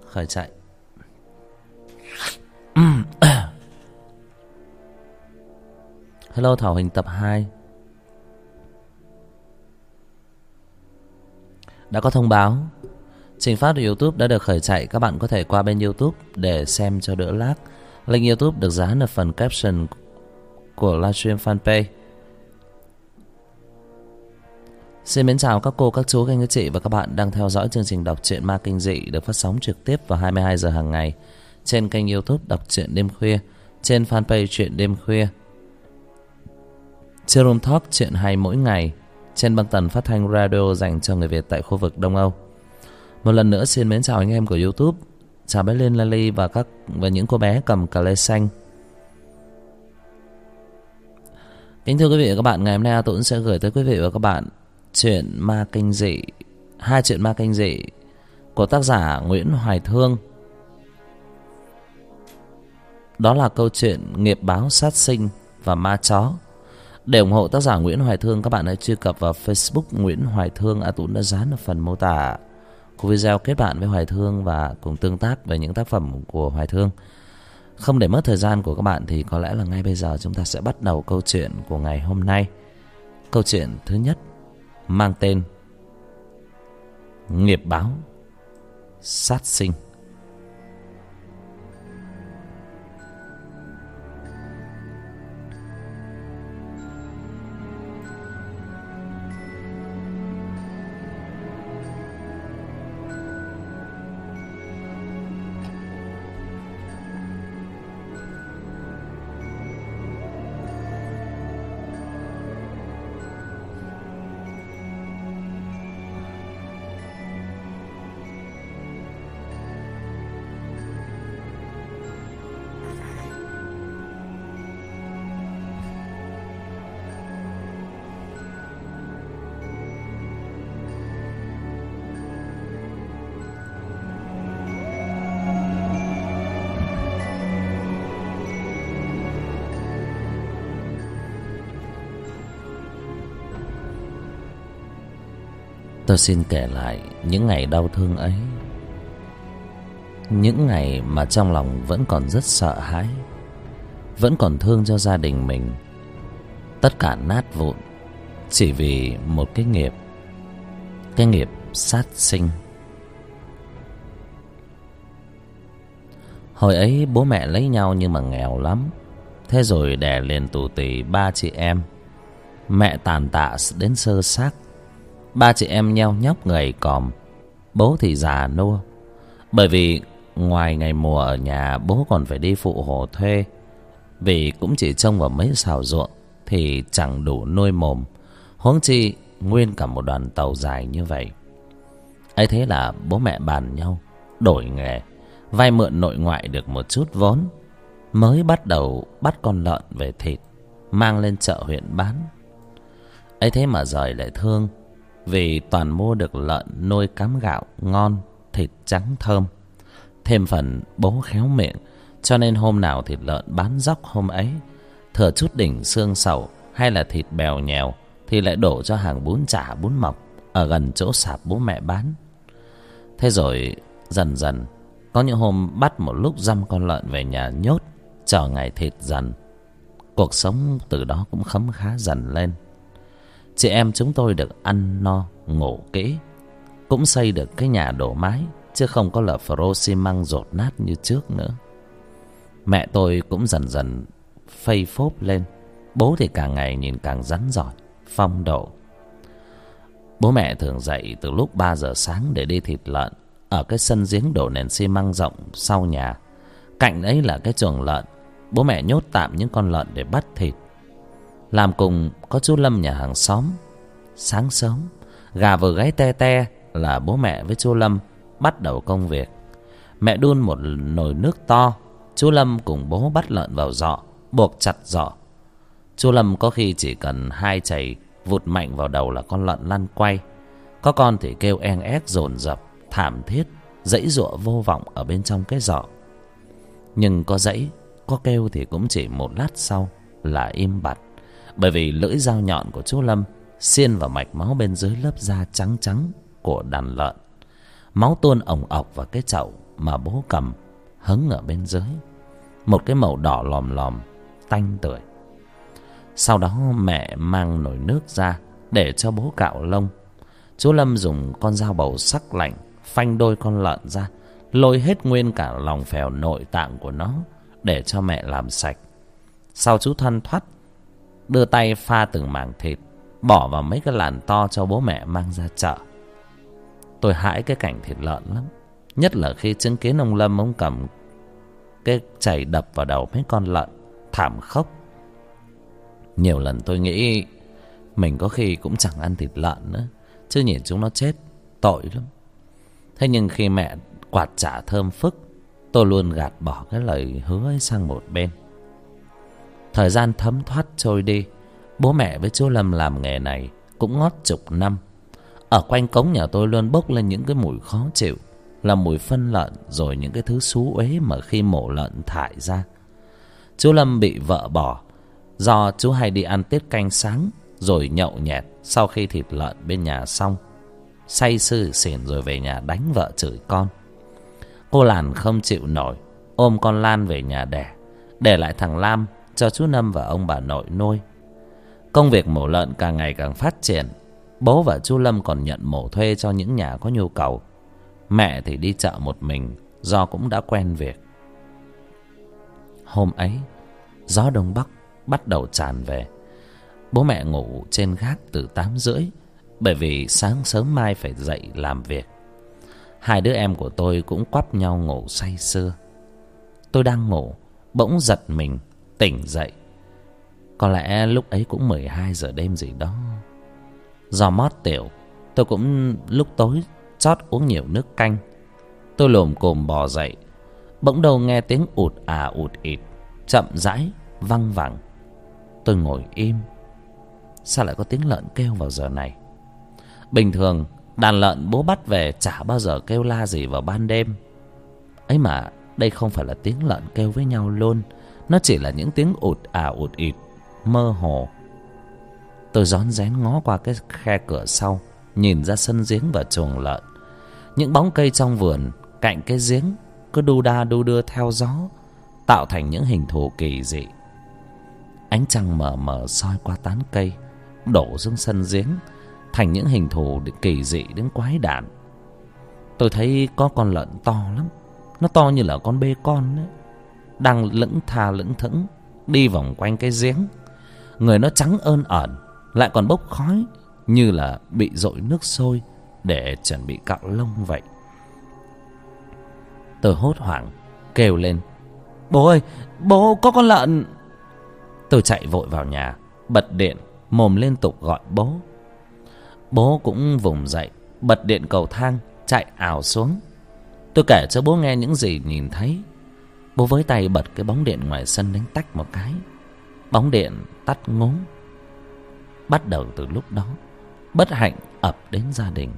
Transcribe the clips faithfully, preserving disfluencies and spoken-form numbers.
khởi chạy. Hello Thảo Hình tập hai. Đã có thông báo trình phát của YouTube đã được khởi chạy. Các bạn có thể qua bên YouTube để xem cho đỡ lag. Link YouTube được dán ở phần caption của livestream fanpage. Xin mến chào các cô, các chú, các anh, các chị và các bạn đang theo dõi chương trình đọc truyện ma kinh dị được phát sóng trực tiếp vào hai mươi hai giờ hàng ngày trên kênh YouTube Đọc Truyện Đêm Khuya, trên fanpage Truyện Đêm Khuya, trên Room Talk Truyện Hay Mỗi Ngày, trên băng tần phát thanh radio dành cho người Việt tại khu vực Đông Âu. Một lần nữa xin mến chào anh em của YouTube, chào bé Liên Lali và các và những cô bé cầm cà lê xanh. Kính thưa quý vị và các bạn, ngày hôm nay A Tuấn sẽ gửi tới quý vị và các bạn chuyện ma kinh dị, hai chuyện ma kinh dị của tác giả Nguyễn Hoài Thương. Đó là câu chuyện Nghiệp Báo Sát Sinh và Ma Chó. Để ủng hộ tác giả Nguyễn Hoài Thương, các bạn hãy truy cập vào Facebook Nguyễn Hoài Thương. A Tuấn đã dán ở phần mô tả của video kết bạn với Hoài Thương và cùng tương tác về những tác phẩm của Hoài Thương. Không để mất thời gian của các bạn thì có lẽ là ngay bây giờ chúng ta sẽ bắt đầu câu chuyện của ngày hôm nay. Câu chuyện thứ nhất mang tên Nghiệp Báo Sát Sinh. Tôi xin kể lại những ngày đau thương ấy, những ngày mà trong lòng vẫn còn rất sợ hãi, vẫn còn thương cho gia đình mình. Tất cả nát vụn chỉ vì một cái nghiệp, cái nghiệp sát sinh. Hồi ấy bố mẹ lấy nhau nhưng mà nghèo lắm, thế rồi đẻ liền tù tì ba chị em. Mẹ tàn tạ đến sơ xác, ba chị em nheo nhóc gầy còm, bố thì già nua. Bởi vì ngoài ngày mùa ở nhà, bố còn phải đi phụ hồ thuê, vì cũng chỉ trông vào mấy xào ruộng thì chẳng đủ nuôi mồm, huống chi nguyên cả một đoàn tàu dài như vậy. Ấy thế là bố mẹ bàn nhau đổi nghề, vay mượn nội ngoại được một chút vốn, mới bắt đầu bắt con lợn về thịt, mang lên chợ huyện bán. Ấy thế mà giời lại thương, vì toàn mua được lợn nuôi cám gạo ngon, thịt trắng thơm. Thêm phần bố khéo miệng, cho nên hôm nào thịt lợn bán dóc hôm ấy, thừa chút đỉnh xương sầu hay là thịt bèo nhèo thì lại đổ cho hàng bún chả bún mọc ở gần chỗ sạp bố mẹ bán. Thế rồi dần dần có những hôm bắt một lúc dăm con lợn về nhà nhốt, chờ ngày thịt dần. Cuộc sống từ đó cũng khấm khá dần lên. Chị em chúng tôi được ăn no ngủ kỹ, cũng xây được cái nhà đổ mái, chứ không có lợp phરો xi măng dột nát như trước nữa. Mẹ tôi cũng dần dần phây phốp lên, bố thì càng ngày nhìn càng rắn giỏi, phong độ. Bố mẹ thường dậy từ lúc ba giờ sáng để đi thịt lợn ở cái sân giếng đổ nền xi măng rộng sau nhà. Cạnh ấy là cái chuồng lợn, bố mẹ nhốt tạm những con lợn để bắt thịt. Làm cùng có chú Lâm nhà hàng xóm. Sáng sớm, gà vừa gáy te te là bố mẹ với chú Lâm bắt đầu công việc. Mẹ đun một nồi nước to, chú Lâm cùng bố bắt lợn vào giọ, buộc chặt giọ. Chú Lâm có khi chỉ cần hai chày vụt mạnh vào đầu là con lợn lăn quay. Có con thì kêu en ép dồn dập, thảm thiết, giãy giụa vô vọng ở bên trong cái giọ. Nhưng có giãy, có kêu thì cũng chỉ một lát sau là im bặt, bởi vì lưỡi dao nhọn của chú Lâm xiên vào mạch máu bên dưới lớp da trắng trắng của đàn lợn. Máu tuôn ồng ọc vào cái chậu mà bố cầm hứng ở bên dưới, một cái màu đỏ lòm lòm tanh tưởi. Sau đó mẹ mang nồi nước ra để cho bố cạo lông. Chú Lâm dùng con dao bầu sắc lạnh phanh đôi con lợn ra, lôi hết nguyên cả lòng phèo nội tạng của nó để cho mẹ làm sạch. Sau chú thoăn thoắt đưa tay pha từng mảng thịt, bỏ vào mấy cái làn to cho bố mẹ mang ra chợ. Tôi hãi cái cảnh thịt lợn lắm, nhất là khi chứng kiến ông Lâm ông cầm cái chày đập vào đầu mấy con lợn thảm khốc. Nhiều lần tôi nghĩ mình có khi cũng chẳng ăn thịt lợn nữa, chứ nhìn chúng nó chết tội lắm. Thế nhưng khi mẹ quạt chả thơm phức, tôi luôn gạt bỏ cái lời hứa ấy sang một bên. Thời gian thấm thoát trôi đi. Bố mẹ với chú Lâm làm nghề này cũng ngót chục năm. Ở quanh cống nhà tôi luôn bốc lên những cái mùi khó chịu, là mùi phân lợn rồi những cái thứ xú uế mà khi mổ lợn thải ra. Chú Lâm bị vợ bỏ do chú hay đi ăn tiết canh sáng rồi nhậu nhẹt sau khi thịt lợn bên nhà xong, say sưa xỉn rồi về nhà đánh vợ chửi con. Cô Làn không chịu nổi, ôm con Lan về nhà đẻ, để lại thằng Lam cho chú Lâm và ông bà nội nuôi. Công việc mổ lợn càng ngày càng phát triển. Bố và chú Lâm còn nhận mổ thuê cho những nhà có nhu cầu. Mẹ thì đi chợ một mình do cũng đã quen việc. Hôm ấy gió đông bắc bắt đầu tràn về. Bố mẹ ngủ trên gác từ tám rưỡi, bởi vì sáng sớm mai phải dậy làm việc. Hai đứa em của tôi cũng quắp nhau ngủ say sưa. Tôi đang ngủ bỗng giật mình tỉnh dậy. Có lẽ lúc ấy cũng mười hai giờ đêm gì đó. Do mót tiểu, tôi cũng lúc tối chót uống nhiều nước canh. Tôi lồm cồm bò dậy, bỗng đâu nghe tiếng ụt à ụt ịt chậm rãi văng vẳng. Tôi ngồi im. Sao lại có tiếng lợn kêu vào giờ này? Bình thường đàn lợn bố bắt về chả bao giờ kêu la gì vào ban đêm. Ấy mà đây không phải là tiếng lợn kêu với nhau luôn, nó chỉ là những tiếng ụt à ụt ịt mơ hồ. Tôi rón rén ngó qua cái khe cửa sau, nhìn ra sân giếng và chuồng lợn. Những bóng cây trong vườn cạnh cái giếng cứ đu đa đu đưa theo gió, tạo thành những hình thù kỳ dị. Ánh trăng mờ mờ soi qua tán cây, đổ xuống sân giếng thành những hình thù kỳ dị đến quái đản. Tôi thấy có con lợn to lắm, nó to như là con bê con ấy, đang lững tha lững thững đi vòng quanh cái giếng. Người nó trắng ơn ẩn, lại còn bốc khói như là bị dội nước sôi để chuẩn bị cạo lông vậy. Tôi hốt hoảng kêu lên: "Bố ơi, bố có con lợn!" Tôi chạy vội vào nhà, bật điện, mồm liên tục gọi bố. Bố cũng vùng dậy, bật điện cầu thang, chạy ào xuống. Tôi kể cho bố nghe những gì nhìn thấy. Bố với tay bật cái bóng điện ngoài sân đánh tách một cái. Bóng điện tắt ngốm. Bắt đầu từ lúc đó, bất hạnh ập đến gia đình.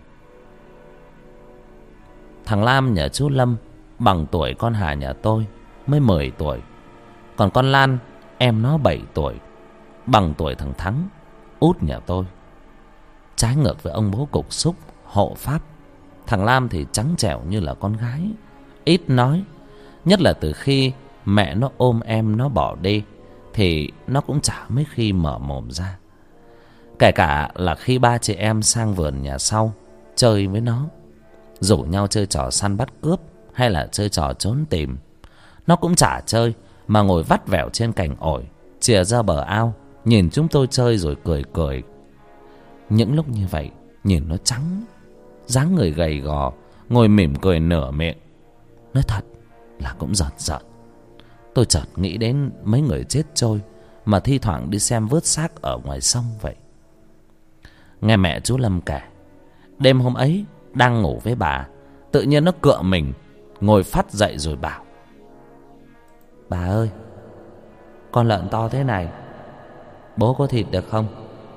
Thằng Lam nhà chú Lâm bằng tuổi con Hà nhà tôi, mới mười tuổi. Còn con Lan, em nó bảy tuổi, bằng tuổi thằng Thắng, út nhà tôi. Trái ngược với ông bố cục xúc, hộ pháp, thằng Lam thì trắng trẻo như là con gái, ít nói. Nhất là từ khi mẹ nó ôm em nó bỏ đi, thì nó cũng chả mấy khi mở mồm ra. Kể cả là khi ba chị em sang vườn nhà sau chơi với nó, rủ nhau chơi trò săn bắt cướp hay là chơi trò trốn tìm, nó cũng chả chơi, mà ngồi vắt vẻo trên cành ổi, chìa ra bờ ao, nhìn chúng tôi chơi rồi cười cười. Những lúc như vậy, nhìn nó trắng, dáng người gầy gò, ngồi mỉm cười nửa miệng. Nói thật là cũng giận giận. Tôi chợt nghĩ đến mấy người chết trôi mà thi thoảng đi xem vớt xác ở ngoài sông vậy. Nghe mẹ chú Lâm kể, đêm hôm ấy đang ngủ với bà, tự nhiên nó cựa mình ngồi phắt dậy rồi bảo: "Bà ơi, con lợn to thế này, bố có thịt được không?"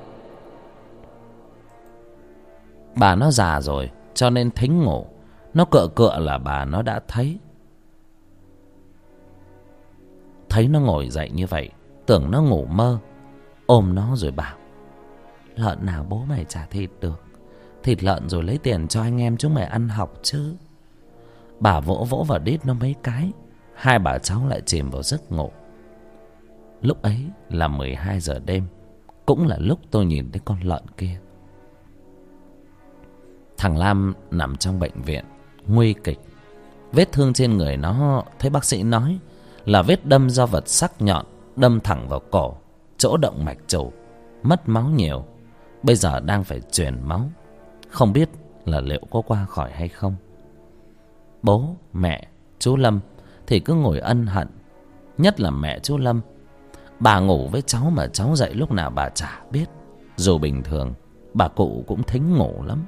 Bà nó già rồi cho nên thính ngủ, nó cựa cựa là bà nó đã thấy. Thấy nó ngồi dậy như vậy, tưởng nó ngủ mơ, ôm nó rồi bảo: "Lợn nào bố mày chả thịt được, thịt lợn rồi lấy tiền cho anh em chúng mày ăn học chứ." Bà vỗ vỗ vào đít nó mấy cái, hai bà cháu lại chìm vào giấc ngủ. Lúc ấy là mười hai giờ đêm, cũng là lúc tôi nhìn thấy con lợn kia. Thằng Lam nằm trong bệnh viện nguy kịch. Vết thương trên người nó, thấy bác sĩ nói là vết đâm do vật sắc nhọn đâm thẳng vào cổ, chỗ động mạch chủ, mất máu nhiều. Bây giờ đang phải truyền máu, không biết là liệu có qua khỏi hay không. Bố, mẹ, chú Lâm thì cứ ngồi ân hận. Nhất là mẹ chú Lâm. Bà ngủ với cháu mà cháu dậy lúc nào bà chả biết. Dù bình thường bà cụ cũng thính ngủ lắm.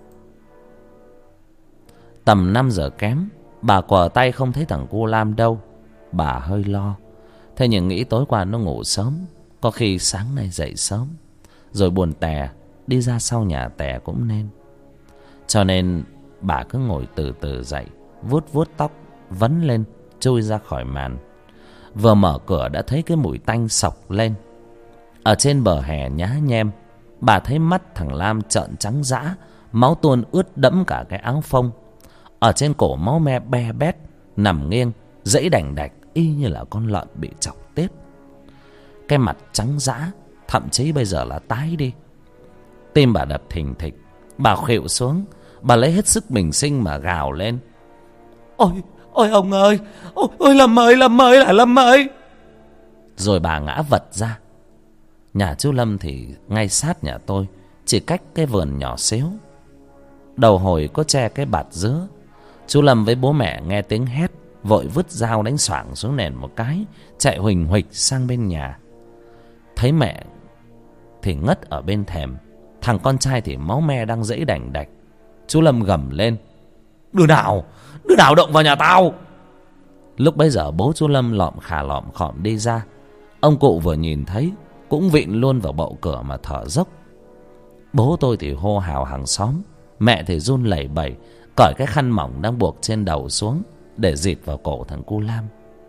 Tầm năm giờ kém, bà quờ tay không thấy thằng cu Lam đâu. Bà hơi lo. Thế nhưng nghĩ tối qua nó ngủ sớm, có khi sáng nay dậy sớm, rồi buồn tè đi ra sau nhà tè cũng nên. Cho nên bà cứ ngồi từ từ dậy, vuốt vuốt tóc vấn lên, chui ra khỏi màn. Vừa mở cửa đã thấy cái mùi tanh sộc lên. Ở trên bờ hè nhá nhem, bà thấy mắt thằng Lam trợn trắng dã, máu tuôn ướt đẫm cả cái áo phông. Ở trên cổ máu me be bét, nằm nghiêng dãy đành đạch y như là con lợn bị chọc tiết. Cái mặt trắng dã, thậm chí bây giờ là tái đi. Tim bà đập thình thịch. Bà khuỵu xuống, bà lấy hết sức bình sinh mà gào lên: Ôi, ôi ông ơi, ôi, ôi Lâm ơi, Lâm ơi, là Lâm ơi. Rồi bà ngã vật ra. Nhà chú Lâm thì ngay sát nhà tôi, chỉ cách cái vườn nhỏ xíu. Đầu hồi có che cái bạt dứa. Chú Lâm với bố mẹ nghe tiếng hét, vội vứt dao đánh xoảng xuống nền một cái, chạy huỳnh huỵch sang bên nhà. Thấy mẹ thì ngất ở bên thềm, thằng con trai thì máu me đang dãy đành đạch. Chú Lâm gầm lên: Đứa nào, đứa nào động vào nhà tao? Lúc bấy giờ bố chú Lâm lọm khà lọm khọm đi ra. Ông cụ vừa nhìn thấy cũng vịn luôn vào bậu cửa mà thở dốc. Bố tôi thì hô hào hàng xóm, mẹ thì run lẩy bẩy cởi cái khăn mỏng đang buộc trên đầu xuống để dịt vào cổ thằng cu Lam.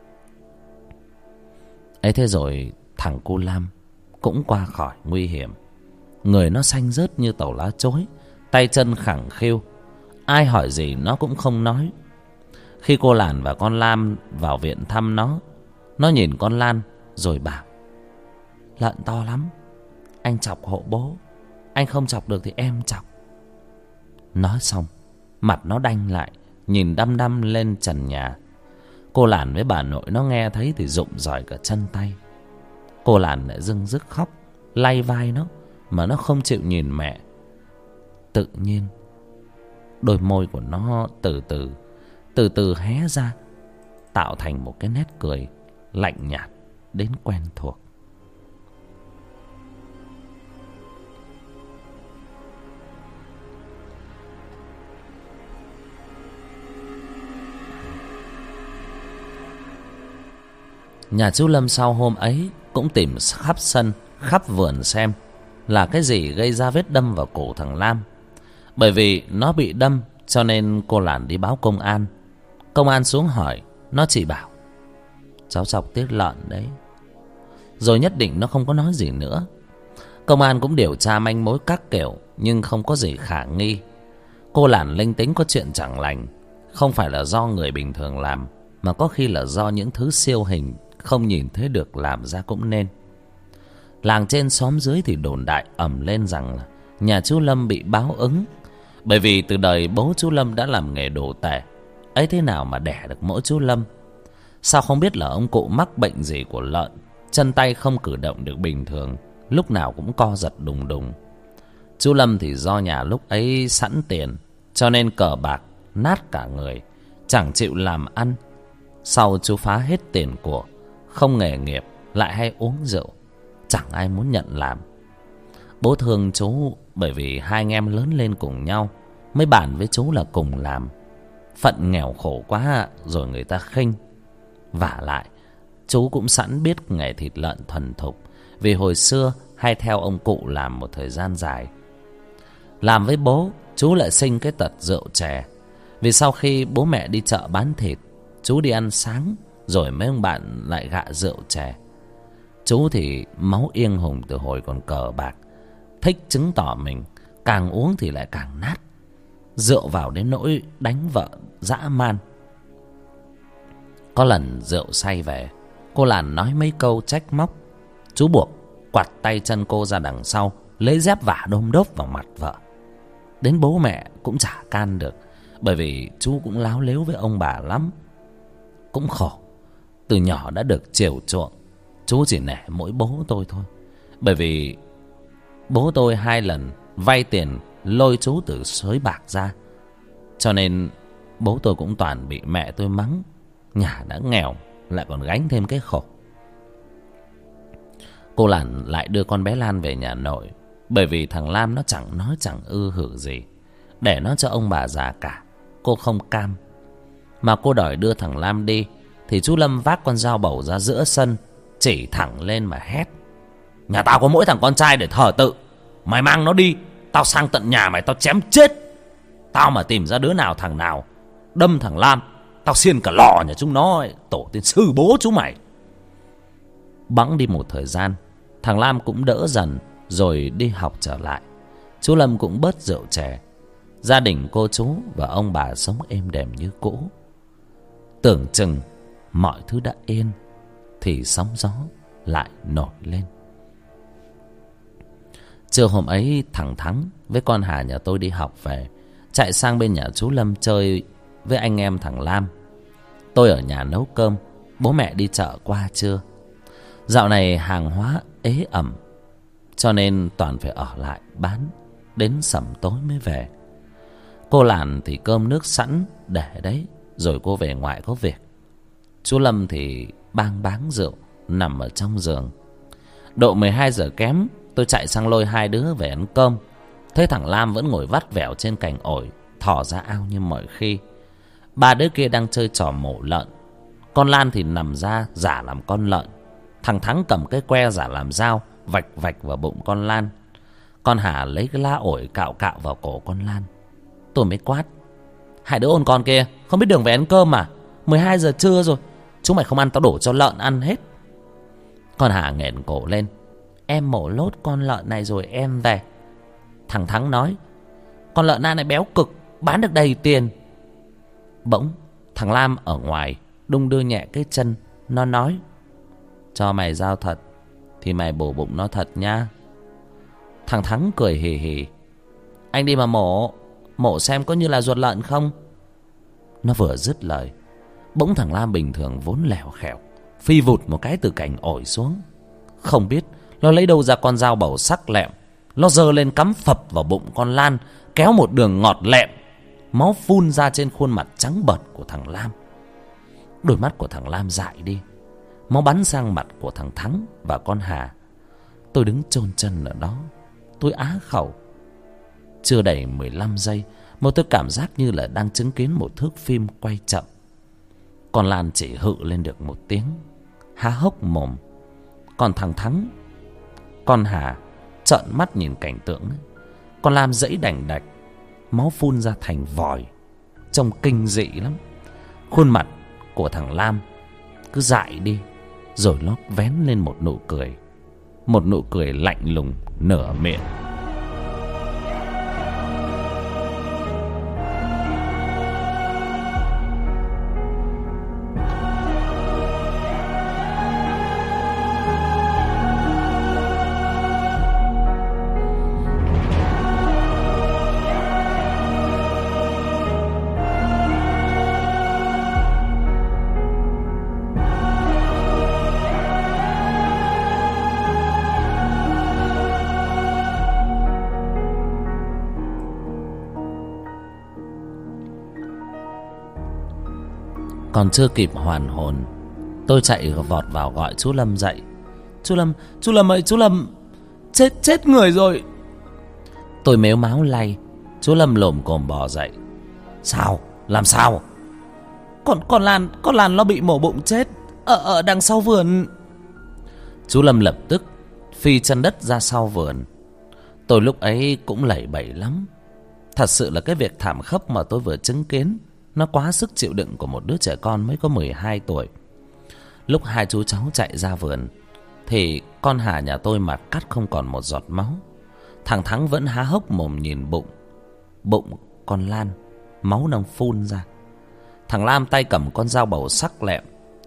Ấy thế rồi thằng cu Lam cũng qua khỏi nguy hiểm. Người nó xanh rớt như tàu lá chối, tay chân khẳng khiu, ai hỏi gì nó cũng không nói. Khi cô Làn và con Lam vào viện thăm nó, nó nhìn con Lan rồi bảo: Lợn to lắm, anh chọc hộ bố, anh không chọc được thì em chọc. Nói xong, mặt nó đanh lại, nhìn đăm đăm lên trần nhà. Cô Làn với bà nội nó nghe thấy thì rụng rời cả chân tay. Cô Làn lại dưng dứt khóc, lay vai nó, mà nó không chịu nhìn mẹ. Tự nhiên đôi môi của nó từ từ từ từ hé ra, tạo thành một cái nét cười lạnh nhạt đến quen thuộc. Nhà chú Lâm sau hôm ấy cũng tìm khắp sân, khắp vườn xem là cái gì gây ra vết đâm vào cổ thằng Lam. Bởi vì nó bị đâm cho nên cô Làn đi báo công an. Công an xuống hỏi, nó chỉ bảo: Cháu chọc tiết lợn đấy. Rồi nhất định nó không có nói gì nữa. Công an cũng điều tra manh mối các kiểu, nhưng không có gì khả nghi. Cô Làn linh tính có chuyện chẳng lành, không phải là do người bình thường làm, mà có khi là do những thứ siêu hình không nhìn thấy được làm ra cũng nên. Làng trên xóm dưới thì đồn đại ầm lên rằng là nhà chú Lâm bị báo ứng. Bởi vì từ đời bố chú Lâm đã làm nghề đồ tể, ấy thế nào mà đẻ được mỗi chú Lâm. Sao không biết là ông cụ mắc bệnh gì của lợn, chân tay không cử động được bình thường, lúc nào cũng co giật đùng đùng. Chú Lâm thì do nhà lúc ấy sẵn tiền, cho nên cờ bạc nát cả người, chẳng chịu làm ăn. Sau chú phá hết tiền của, không nghề nghiệp, lại hay uống rượu, chẳng ai muốn nhận làm. Bố thương chú bởi vì hai anh em lớn lên cùng nhau, mới bàn với chú là cùng làm. Phận nghèo khổ quá rồi người ta khinh. Vả lại chú cũng sẵn biết nghề thịt lợn thuần thục, vì hồi xưa hay theo ông cụ làm một thời gian dài. Làm với bố, chú lại sinh cái tật rượu chè. Vì sau khi bố mẹ đi chợ bán thịt, chú đi ăn sáng, rồi mấy ông bạn lại gạ rượu chè. Chú thì máu yên hùng từ hồi còn cờ bạc, thích chứng tỏ mình, càng uống thì lại càng nát. Rượu vào đến nỗi đánh vợ dã man, Có lần rượu say về, cô Lan nói mấy câu trách móc. Chú buộc quạt tay chân cô ra đằng sau, lấy dép vả đôm đốp vào mặt vợ. Đến bố mẹ cũng chả can được, bởi vì chú cũng láo lếu với ông bà lắm. Cũng khổ, từ nhỏ đã được chiều chuộng, chú chỉ nể mỗi bố tôi thôi. Bởi vì bố tôi hai lần vay tiền lôi chú từ xới bạc ra, cho nên bố tôi cũng toàn bị mẹ tôi mắng. Nhà đã nghèo lại còn gánh thêm cái khổ. Cô Lan lại đưa con bé Lan về nhà nội, bởi vì thằng Lam nó chẳng nói chẳng ư hử gì, để nó cho ông bà già cả. Cô không cam, mà cô đòi đưa thằng Lam đi, thì chú Lâm vác con dao bầu ra giữa sân, chỉ thẳng lên mà hét: nhà tao có mỗi thằng con trai để thờ tự, mày mang nó đi, tao sang tận nhà mày tao chém chết. Tao mà tìm ra đứa nào thằng nào đâm thằng Lam, tao xiên cả lò nhà chúng nó ấy, tổ tiên sư bố chú mày. Bẵng đi một thời gian, thằng Lam cũng đỡ dần rồi đi học trở lại. Chú Lâm cũng bớt rượu chè. Gia đình cô chú và ông bà sống êm đềm như cũ. Tưởng chừng mọi thứ đã yên, thì sóng gió lại nổi lên. Trưa hôm ấy, thằng Thắng với con Hà nhà tôi đi học về, chạy sang bên nhà chú Lâm chơi với anh em thằng Lam. Tôi ở nhà nấu cơm, bố mẹ đi chợ qua trưa. Dạo này hàng hóa ế ẩm, cho nên toàn phải ở lại bán đến sẩm tối mới về. Cô Lan thì cơm nước sẵn để đấy, rồi cô về ngoại có việc. Chú Lâm thì bang báng rượu nằm ở trong giường. Độ mười hai giờ kém, tôi chạy sang lôi hai đứa về ăn cơm. Thấy thằng Lam vẫn ngồi vắt vẻo trên cành ổi, thò ra ao như mọi khi. Ba đứa kia đang chơi trò mổ lợn. Con Lan thì nằm ra giả làm con lợn. Thằng Thắng cầm cái que giả làm dao, vạch vạch vào bụng con Lan. Con Hà lấy cái lá ổi cạo cạo vào cổ con Lan. Tôi mới quát: hai đứa ôn con kia, không biết đường về ăn cơm mà. Mười hai giờ trưa rồi, chúng mày không ăn tao đổ cho lợn ăn hết. Con Hà nghển cổ lên: em mổ lốt con lợn này rồi em về. Thằng Thắng nói: con lợn này béo cực, bán được đầy tiền. Bỗng thằng Lam ở ngoài đung đưa nhẹ cái chân. Nó nói: cho mày giao thật thì mày bổ bụng nó thật nha. Thằng Thắng cười hì hì: anh đi mà mổ, mổ xem có như là ruột lợn không. Nó vừa dứt lời, bỗng thằng Lam bình thường vốn lèo khèo phi vụt một cái từ cành ổi xuống. Không biết nó lấy đâu ra con dao bầu sắc lẹm, nó giơ lên cắm phập vào bụng con Lan, kéo một đường ngọt lẹm. Máu phun ra trên khuôn mặt trắng bợt của thằng Lam. Đôi mắt của thằng Lam dại đi, máu bắn sang mặt của thằng Thắng và con Hà. Tôi đứng chôn chân ở đó, tôi á khẩu. Chưa đầy mười lăm giây, một tôi cảm giác như là đang chứng kiến một thước phim quay chậm. Con Lan chỉ hự lên được một tiếng, há hốc mồm. Còn thằng Thắng, con Hà trợn mắt nhìn cảnh tượng ấy. Con Lam giãy đành đạch, máu phun ra thành vòi, trông kinh dị lắm. Khuôn mặt của thằng Lam cứ dại đi, rồi nó vén lên một nụ cười, một nụ cười lạnh lùng nửa miệng. Còn chưa kịp hoàn hồn, tôi chạy vọt vào gọi chú Lâm dậy. Chú Lâm, chú Lâm ơi, chú Lâm, chết chết người rồi. Tôi mếu máo lay. Chú Lâm lồm cồm bò dậy. Sao? Làm sao? Con con Lan, con Lan nó bị mổ bụng chết ở ở đằng sau vườn. Chú Lâm lập tức phi chân đất ra sau vườn. Tôi lúc ấy cũng lẩy bẩy lắm. Thật sự là cái việc thảm khốc mà tôi vừa chứng kiến, nó quá sức chịu đựng của một đứa trẻ con mới có mười hai tuổi. Lúc hai chú cháu chạy ra vườn thì con Hà nhà tôi mặt cắt không còn một giọt máu. Thằng Thắng vẫn há hốc mồm nhìn bụng Bụng con Lan, máu đang phun ra. Thằng Lam tay cầm con dao bầu sắc lẹm,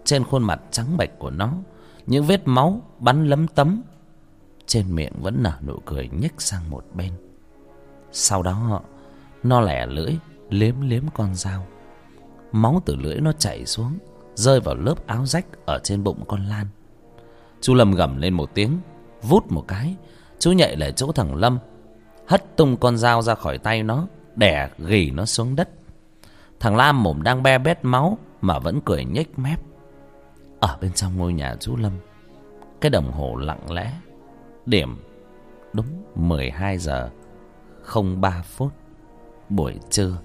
trên khuôn mặt trắng bệch của nó những vết máu bắn lấm tấm. Trên miệng vẫn nở nụ cười nhếch sang một bên. Sau đó nó lẻ lưỡi liếm liếm con dao. Máu từ lưỡi nó chảy xuống, rơi vào lớp áo rách ở trên bụng con Lan. Chú Lâm gầm lên một tiếng, vút một cái, chú nhảy lại chỗ thằng Lâm, hất tung con dao ra khỏi tay nó, đè ghì nó xuống đất. Thằng Lam mồm đang be bét máu mà vẫn cười nhếch mép. Ở bên trong ngôi nhà chú Lâm, cái đồng hồ lặng lẽ điểm đúng mười hai giờ không ba phút buổi trưa.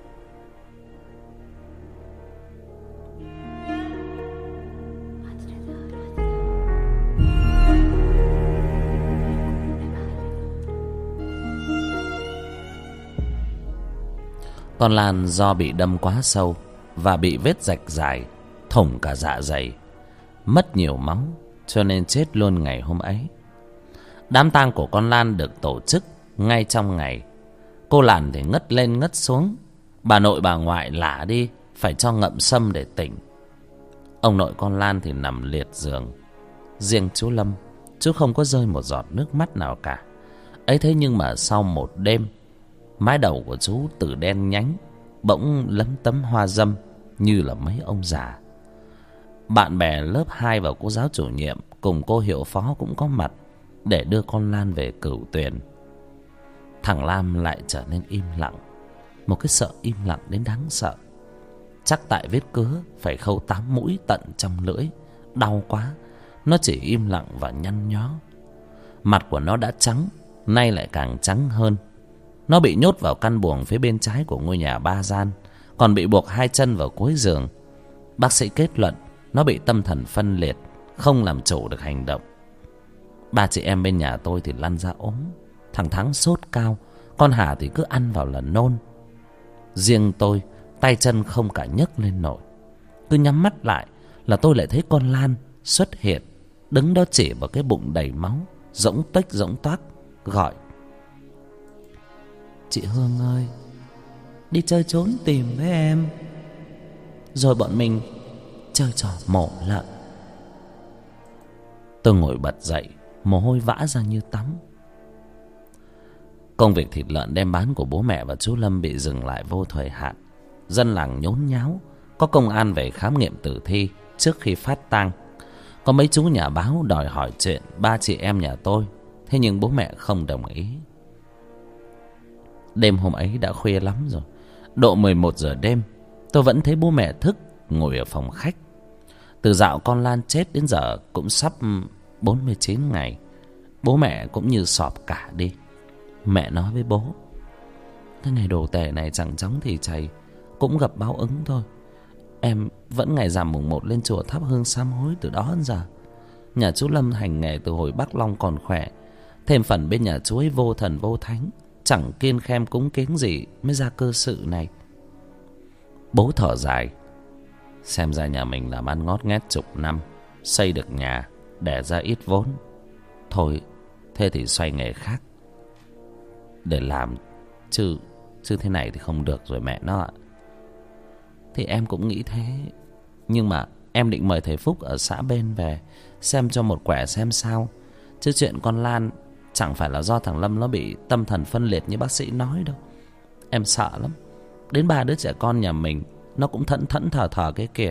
Con Lan do bị đâm quá sâu và bị vết rạch dài thủng cả dạ dày, mất nhiều máu cho nên chết luôn ngày hôm ấy. Đám tang của con Lan được tổ chức ngay trong ngày. Cô Lan thì ngất lên ngất xuống, bà nội bà ngoại lả đi phải cho ngậm sâm để tỉnh. Ông nội con Lan thì nằm liệt giường. Riêng chú Lâm, chú không có rơi một giọt nước mắt nào cả. Ấy thế nhưng mà sau một đêm, mái đầu của chú từ đen nhánh bỗng lấm tấm hoa râm như là mấy ông già. Bạn bè lớp hai và cô giáo chủ nhiệm cùng cô hiệu phó cũng có mặt để đưa con Lan về Cửu Tuyền. Thằng Lam lại trở nên im lặng, một cái sợ im lặng đến đáng sợ. Chắc tại vết cứa phải khâu tám mũi tận trong lưỡi, đau quá, nó chỉ im lặng và nhăn nhó. Mặt của nó đã trắng, nay lại càng trắng hơn. Nó bị nhốt vào căn buồng phía bên trái của ngôi nhà ba gian, còn bị buộc hai chân vào cuối giường. Bác sĩ kết luận nó bị tâm thần phân liệt, không làm chủ được hành động. Ba chị em bên nhà tôi thì lăn ra ốm. Thằng Thắng sốt cao, con Hà thì cứ ăn vào là nôn. Riêng tôi, tay chân không cả nhấc lên nổi. Cứ nhắm mắt lại là tôi lại thấy con Lan xuất hiện, đứng đó chỉ vào cái bụng đầy máu, rỗng tuếch rỗng toác, gọi: "Chị Hương ơi, đi chơi trốn tìm với em, rồi bọn mình chơi trò mổ lợn." Tôi ngồi bật dậy, mồ hôi vã ra như tắm. Công việc thịt lợn đem bán của bố mẹ và chú Lâm bị dừng lại vô thời hạn. Dân làng nhốn nháo, có công an về khám nghiệm tử thi trước khi phát tang. Có mấy chú nhà báo đòi hỏi chuyện ba chị em nhà tôi, thế nhưng bố mẹ không đồng ý. Đêm hôm ấy đã khuya lắm rồi, độ mười một giờ đêm, tôi vẫn thấy bố mẹ thức ngồi ở phòng khách. Từ dạo con Lan chết đến giờ cũng sắp bốn mươi chín ngày. Bố mẹ cũng như sọp cả đi. Mẹ nói với bố: "Cái ngày đồ tể này chẳng chóng thì chày, cũng gặp báo ứng thôi. Em vẫn ngày rằm mùng một lên chùa thắp hương sám hối từ đó đến giờ. Nhà chú Lâm hành nghề từ hồi Bắc Long còn khỏe, thêm phần bên nhà chú ấy vô thần vô thánh, chẳng kiêng khem cúng kiến gì mới ra cơ sự này." Bố thở dài: "Xem ra nhà mình làm ăn ngót nghét chục năm, xây được nhà, đẻ ra ít vốn. Thôi, thế thì xoay nghề khác để làm, chứ chứ thế này thì không được rồi mẹ nó ạ." Thì em cũng nghĩ thế, nhưng mà em định mời thầy Phúc ở xã bên về xem cho một quẻ xem sao. Chứ chuyện con Lan chẳng phải là do thằng Lâm nó bị tâm thần phân liệt như bác sĩ nói đâu. Em sợ lắm. Đến ba đứa trẻ con nhà mình nó cũng thẫn thẫn thờ thờ cái kìa.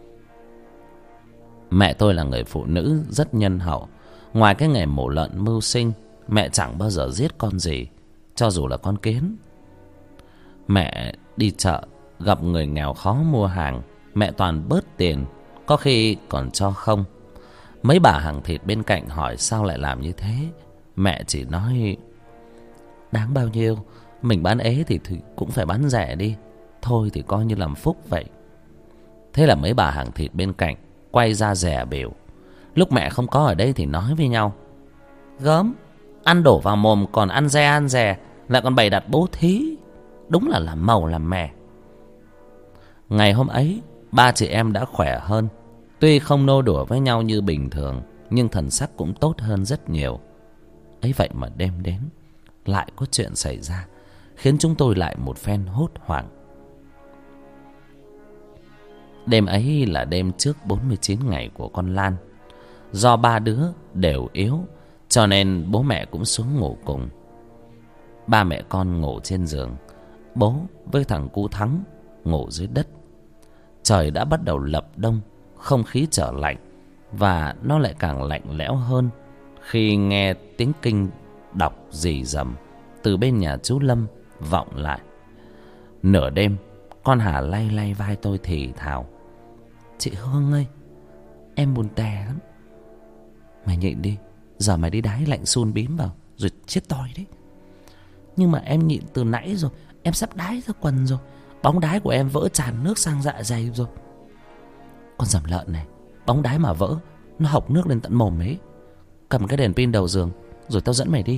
Mẹ tôi là người phụ nữ rất nhân hậu. Ngoài cái nghề mổ lợn mưu sinh, mẹ chẳng bao giờ giết con gì, cho dù là con kiến. Mẹ đi chợ gặp người nghèo khó mua hàng, mẹ toàn bớt tiền, có khi còn cho không. Mấy bà hàng thịt bên cạnh hỏi sao lại làm như thế, mẹ chỉ nói: "Đáng bao nhiêu, mình bán ế thì, thì cũng phải bán rẻ đi, thôi thì coi như làm phúc vậy." Thế là mấy bà hàng thịt bên cạnh quay ra dè biểu. Lúc mẹ không có ở đây thì nói với nhau: "Gớm, ăn đổ vào mồm còn ăn re ăn rè, lại còn bày đặt bố thí, đúng là làm màu làm mè." Ngày hôm ấy, ba chị em đã khỏe hơn. Tuy không nô đùa với nhau như bình thường, nhưng thần sắc cũng tốt hơn rất nhiều. Ấy vậy mà đêm đến lại có chuyện xảy ra, khiến chúng tôi lại một phen hốt hoảng. Đêm ấy là đêm trước bốn mươi chín ngày của con Lan. Do ba đứa đều yếu, cho nên bố mẹ cũng xuống ngủ cùng. Ba mẹ con ngủ trên giường, bố với thằng cu Thắng ngủ dưới đất. Trời đã bắt đầu lập đông, không khí trở lạnh, và nó lại càng lạnh lẽo hơn khi nghe tiếng kinh đọc rì rầm từ bên nhà chú Lâm vọng lại. Nửa đêm, con Hà lay lay vai tôi thì thào: "Chị Hương ơi, em buồn tè lắm." "Mày nhịn đi, giờ mày đi đái lạnh sun bím vào rồi chết toi đấy." "Nhưng mà em nhịn từ nãy rồi, em sắp đái ra quần rồi. Bóng đái của em vỡ tràn nước sang dạ dày rồi." "Con dầm lợn này, bóng đái mà vỡ, nó hộc nước lên tận mồm ấy. Cầm cái đèn pin đầu giường, rồi tao dẫn mày đi."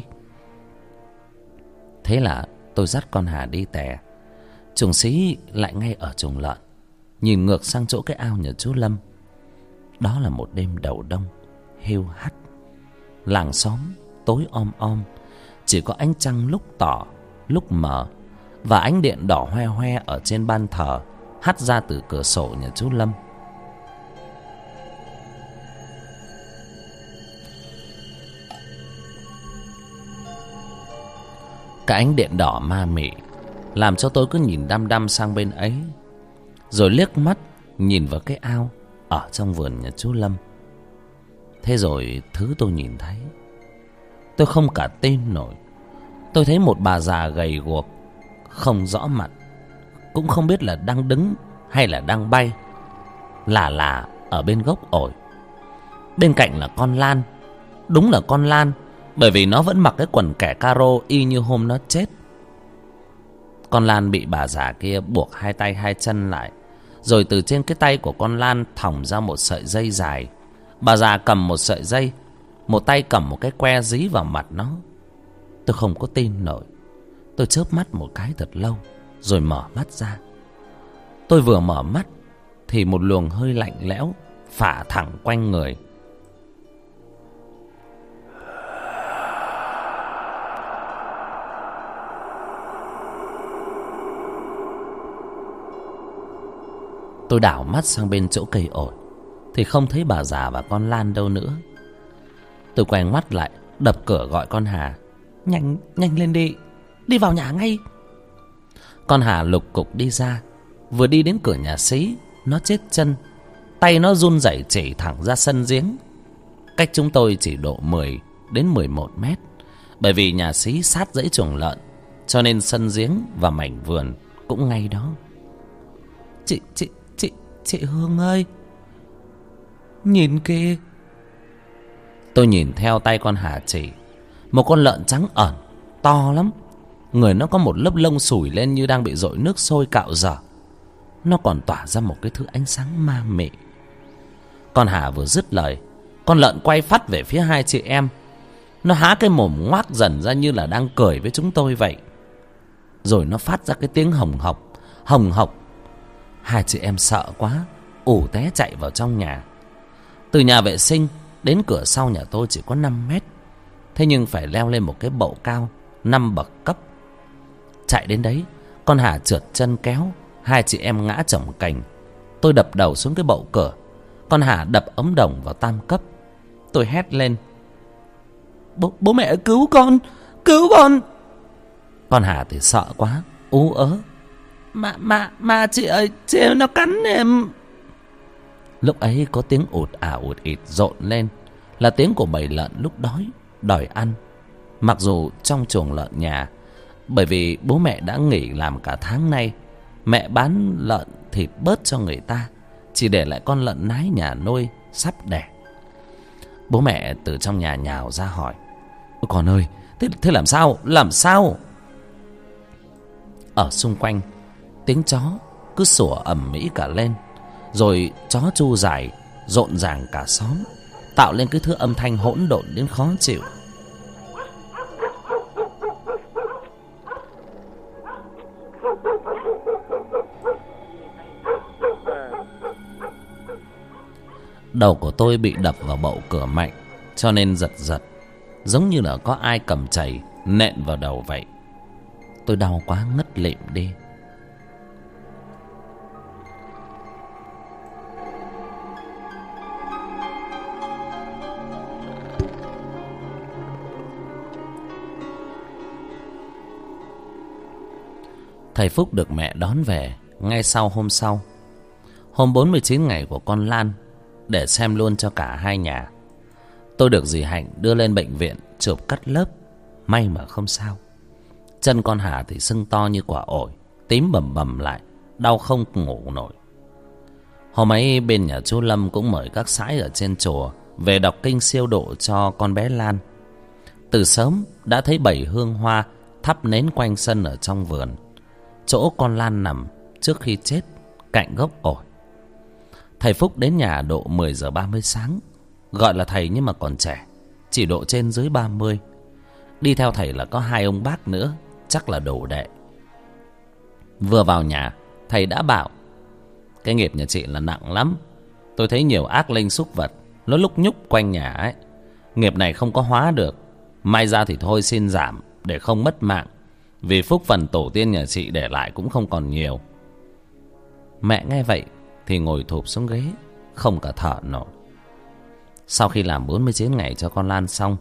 Thế là tôi dắt con Hà đi tè. Chuồng xí lại ngay ở chuồng lợn, nhìn ngược sang chỗ cái ao nhà chú Lâm. Đó là một đêm đầu đông, hiu hắt. Làng xóm tối om om, chỉ có ánh trăng lúc tỏ lúc mờ, và ánh điện đỏ hoe hoe ở trên ban thờ hắt ra từ cửa sổ nhà chú Lâm. Cái ánh điện đỏ ma mị làm cho tôi cứ nhìn đăm đăm sang bên ấy, rồi liếc mắt nhìn vào cái ao ở trong vườn nhà chú Lâm. Thế rồi thứ tôi nhìn thấy, tôi không cả tin nổi. Tôi thấy một bà già gầy guộc, không rõ mặt, cũng không biết là đang đứng hay là đang bay, lả lả ở bên gốc ổi. Bên cạnh là con Lan. Đúng là con Lan, bởi vì nó vẫn mặc cái quần kẻ caro y như hôm nó chết. Con Lan bị bà già kia buộc hai tay hai chân lại, rồi từ trên cái tay của con Lan thòng ra một sợi dây dài. Bà già cầm một sợi dây, một tay cầm một cái que dí vào mặt nó. Tôi không có tin nổi. Tôi chớp mắt một cái thật lâu, rồi mở mắt ra. Tôi vừa mở mắt thì một luồng hơi lạnh lẽo phả thẳng quanh người. Tôi đảo mắt sang bên chỗ cây ổi thì không thấy bà già và con Lan đâu nữa. Tôi quay ngoắt lại, đập cửa gọi con Hà: Nhanh, nhanh lên đi, đi vào nhà ngay." Con Hà lục cục đi ra. Vừa đi đến cửa nhà xí, nó chết chân. Tay nó run rẩy chỉ thẳng ra sân giếng. Cách chúng tôi chỉ độ mười đến mười một mét. Bởi vì nhà xí sát dãy chuồng lợn, cho nên sân giếng và mảnh vườn cũng ngay đó. Chị, chị, chị, chị Hương ơi, nhìn kìa." Tôi nhìn theo tay con Hà chỉ. Một con lợn trắng ẩn, to lắm. Người nó có một lớp lông sủi lên như đang bị dội nước sôi cạo dở. Nó còn tỏa ra một cái thứ ánh sáng ma mị. Con Hà vừa dứt lời, con lợn quay phắt về phía hai chị em. Nó há cái mồm ngoác dần ra như là đang cười với chúng tôi vậy. Rồi nó phát ra cái tiếng hồng hộc, hồng hộc. Hai chị em sợ quá, ù té chạy vào trong nhà. Từ nhà vệ sinh đến cửa sau nhà tôi chỉ có năm mét. Thế nhưng phải leo lên một cái bậu cao năm bậc cấp. Chạy đến đấy, con Hà trượt chân kéo, hai chị em ngã chồng cành. Tôi đập đầu xuống cái bậu cửa. Con Hà đập ống đồng vào tam cấp. Tôi hét lên: Bố, bố mẹ cứu con, cứu con. Con Hà thì sợ quá, ú ớ: Mà, mà, mà chị ơi, chị ơi, nó cắn em. Lúc ấy có tiếng ụt ả ụt ịt rộn lên, là tiếng của bầy lợn lúc đói, đòi ăn. Mặc dù trong chuồng lợn nhà, bởi vì bố mẹ đã nghỉ làm cả tháng nay, mẹ bán lợn thịt bớt cho người ta, chỉ để lại con lợn nái nhà nuôi sắp đẻ. Bố mẹ từ trong nhà nhào ra hỏi: Con ơi, thế, thế làm sao, làm sao? Ở xung quanh, tiếng chó cứ sủa ầm ĩ cả lên. Rồi chó chu dài rộn ràng cả xóm, tạo lên cái thứ âm thanh hỗn độn đến khó chịu. Đầu của tôi bị đập vào bậu cửa mạnh, cho nên giật giật, giống như là có ai cầm chày nện vào đầu vậy. Tôi đau quá ngất lịm đi. Thầy Phúc được mẹ đón về ngay sau hôm sau, hôm bốn mươi chín ngày của con Lan, để xem luôn cho cả hai nhà. Tôi được dì Hạnh đưa lên bệnh viện chụp cắt lớp, may mà không sao. Chân con Hà thì sưng to như quả ổi, tím bầm bầm lại, đau không ngủ nổi. Hôm ấy bên nhà chú Lâm cũng mời các sãi ở trên chùa về đọc kinh siêu độ cho con bé Lan. Từ sớm đã thấy bảy hương hoa thắp nến quanh sân ở trong vườn, chỗ con Lan nằm trước khi chết, cạnh gốc ổi. Thầy Phúc đến nhà độ mười giờ ba mươi sáng. Gọi là thầy nhưng mà còn trẻ, chỉ độ trên dưới ba mươi. Đi theo thầy là có hai ông bác nữa, chắc là đồ đệ. Vừa vào nhà, thầy đã bảo: cái nghiệp nhà chị là nặng lắm. Tôi thấy nhiều ác linh súc vật nó lúc nhúc quanh nhà ấy. Nghiệp này không có hóa được. May ra thì thôi xin giảm để không mất mạng, vì phúc phần tổ tiên nhà chị để lại cũng không còn nhiều. Mẹ nghe vậy thì ngồi thụp xuống ghế, không cả thở nổi. Sau khi làm bốn mươi chín ngày cho con Lan xong,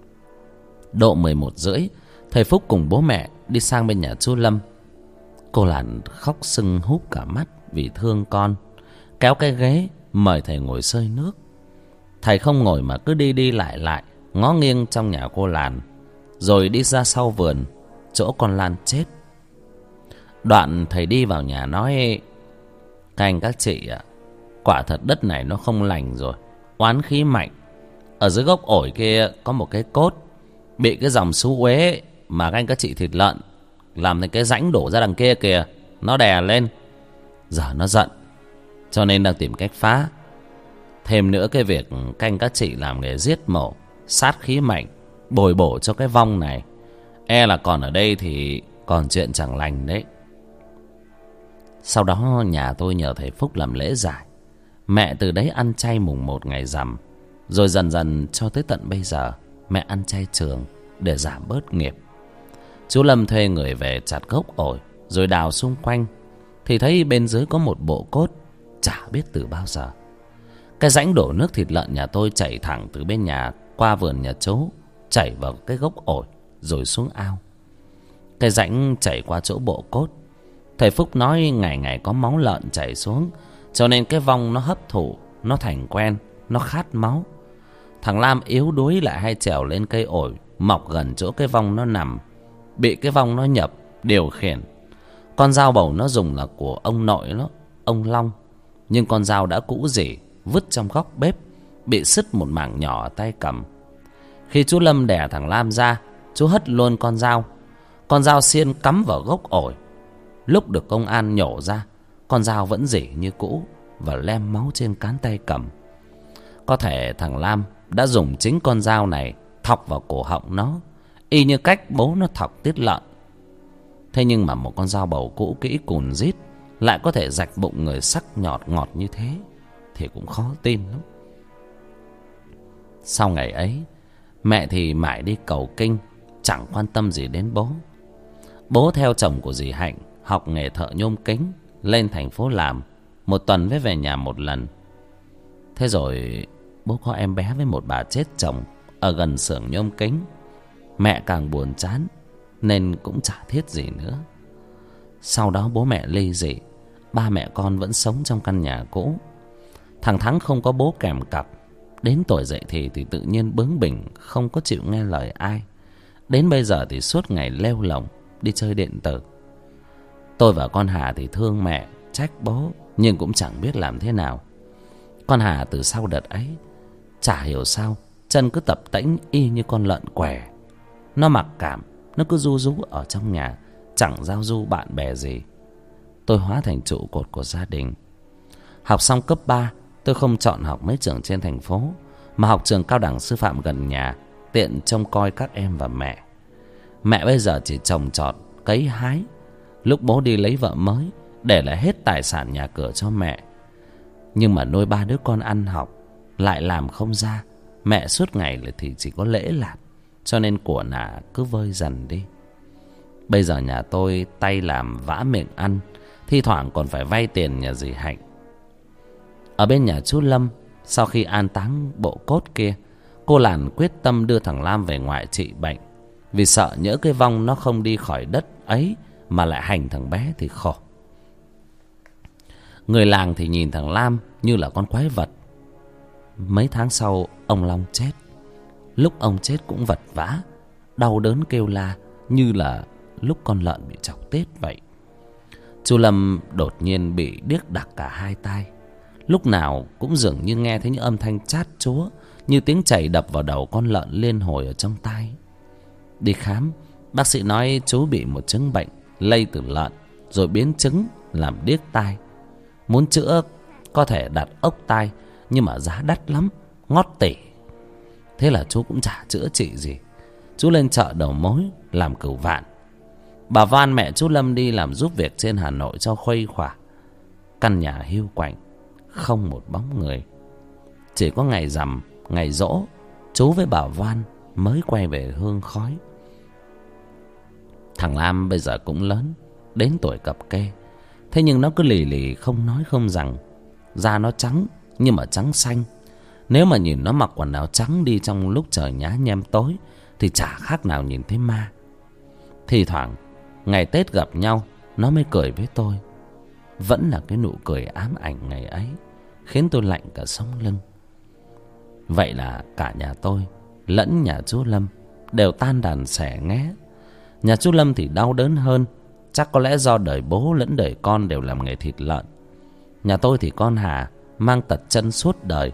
độ mười một rưỡi, thầy Phúc cùng bố mẹ đi sang bên nhà chú Lâm. Cô Lan khóc sưng húp cả mắt vì thương con, kéo cái ghế mời thầy ngồi xơi nước. Thầy không ngồi mà cứ đi đi lại lại, ngó nghiêng trong nhà cô Lan, rồi đi ra sau vườn chỗ con Lan chết. Đoạn thầy đi vào nhà nói: các anh các chị ạ, quả thật đất này nó không lành rồi, oán khí mạnh. Ở dưới gốc ổi kia có một cái cốt, bị cái dòng xú uế mà các anh các chị thịt lợn làm thành cái rãnh đổ ra đằng kia kìa, nó đè lên. Giờ nó giận, cho nên đang tìm cách phá. Thêm nữa cái việc các anh các chị làm nghề giết mổ, sát khí mạnh, bồi bổ cho cái vong này, e là còn ở đây thì còn chuyện chẳng lành đấy. Sau đó nhà tôi nhờ thầy Phúc làm lễ giải. Mẹ từ đấy ăn chay mùng một ngày rằm, rồi dần dần cho tới tận bây giờ mẹ ăn chay trường để giảm bớt nghiệp. Chú Lâm thuê người về chặt gốc ổi, rồi đào xung quanh, thì thấy bên dưới có một bộ cốt, chả biết từ bao giờ. Cái rãnh đổ nước thịt lợn nhà tôi chảy thẳng từ bên nhà qua vườn nhà chú, chảy vào cái gốc ổi rồi xuống ao. Cái rãnh chảy qua chỗ bộ cốt, thầy Phúc nói ngày ngày có máu lợn chảy xuống, cho nên cái vong nó hấp thụ, nó thành quen, nó khát máu. Thằng Lam yếu đuối lại hay trèo lên cây ổi mọc gần chỗ cái vong nó nằm, bị cái vong nó nhập điều khiển. Con dao bầu nó dùng là của ông nội nó, ông Long, nhưng con dao đã cũ rỉ, vứt trong góc bếp, bị sứt một mảng nhỏ ở tay cầm. Khi chú Lâm đẻ thằng Lam ra, chú hất luôn con dao. Con dao xiên cắm vào gốc ổi. Lúc được công an nhổ ra, con dao vẫn rỉ như cũ và lem máu trên cán tay cầm. Có thể thằng Lam đã dùng chính con dao này thọc vào cổ họng nó, y như cách bố nó thọc tiết lợn. Thế nhưng mà một con dao bầu cũ kỹ cùn rít lại có thể rạch bụng người sắc nhọt ngọt như thế thì cũng khó tin lắm. Sau ngày ấy, mẹ thì mãi đi cầu kinh, chẳng quan tâm gì đến bố. Bố theo chồng của dì Hạnh học nghề thợ nhôm kính, lên thành phố làm, một tuần mới về nhà một lần. Thế rồi bố có em bé với một bà chết chồng ở gần xưởng nhôm kính. Mẹ càng buồn chán nên cũng chả thiết gì nữa. Sau đó bố mẹ ly dị, ba mẹ con vẫn sống trong căn nhà cũ. Thằng Thắng không có bố kèm cặp, đến tuổi dậy thì thì tự nhiên bướng bỉnh, không có chịu nghe lời ai. Đến bây giờ thì suốt ngày lêu lỏng đi chơi điện tử. Tôi và con Hà thì thương mẹ, trách bố, nhưng cũng chẳng biết làm thế nào. Con Hà từ sau đợt ấy, chả hiểu sao chân cứ tập tễnh y như con lợn què. Nó mặc cảm, nó cứ ru rú ở trong nhà, chẳng giao du bạn bè gì. Tôi hóa thành trụ cột của gia đình. Học xong cấp ba, tôi không chọn học mấy trường trên thành phố, mà học trường cao đẳng sư phạm gần nhà, tiện trông coi các em và mẹ. Mẹ bây giờ chỉ trồng trọt, cấy hái. Lúc bố đi lấy vợ mới, để lại hết tài sản nhà cửa cho mẹ. Nhưng mà nuôi ba đứa con ăn học, lại làm không ra. Mẹ suốt ngày thì chỉ có lễ lạt, cho nên của nà cứ vơi dần đi. Bây giờ nhà tôi tay làm vã miệng ăn, thi thoảng còn phải vay tiền nhà dì Hạnh. Ở bên nhà chú Lâm, sau khi an táng bộ cốt kia, cô Làn quyết tâm đưa thằng Lam về ngoại trị bệnh, vì sợ nhỡ cái vong nó không đi khỏi đất ấy mà lại hành thằng bé thì khổ. Người làng thì nhìn thằng Lam như là con quái vật. Mấy tháng sau ông Long chết. Lúc ông chết cũng vật vã, đau đớn kêu la như là lúc con lợn bị chọc tiết vậy. Chú Lâm đột nhiên bị điếc đặc cả hai tai. Lúc nào cũng dường như nghe thấy những âm thanh chát chúa, như tiếng chày đập vào đầu con lợn liên hồi ở trong tai. Đi khám, bác sĩ nói chú bị một chứng bệnh lây từ lợn rồi biến chứng làm điếc tai. Muốn chữa có thể đặt ốc tai, nhưng mà giá đắt lắm, ngót tỷ. Thế là chú cũng chả chữa trị gì. Chú lên chợ đầu mối làm cừu vạn. Bà van mẹ chú Lâm đi làm giúp việc trên Hà Nội cho khuây khỏa. Căn nhà hiu quạnh, không một bóng người. Chỉ có ngày rằm, ngày giỗ, chú với bà Van mới quay về hương khói. Thằng Lam bây giờ cũng lớn, đến tuổi cập kê. Thế nhưng nó cứ lì lì không nói không rằng. Da nó trắng nhưng mà trắng xanh. Nếu mà nhìn nó mặc quần áo trắng đi trong lúc trời nhá nhem tối thì chả khác nào nhìn thấy ma. Thì thoảng ngày Tết gặp nhau, nó mới cười với tôi. Vẫn là cái nụ cười ám ảnh ngày ấy, khiến tôi lạnh cả sống lưng. Vậy là cả nhà tôi lẫn nhà chú Lâm đều tan đàn xẻ nghé. Nhà chú Lâm thì đau đớn hơn, chắc có lẽ do đời bố lẫn đời con đều làm nghề thịt lợn. Nhà tôi thì con Hà mang tật chân suốt đời.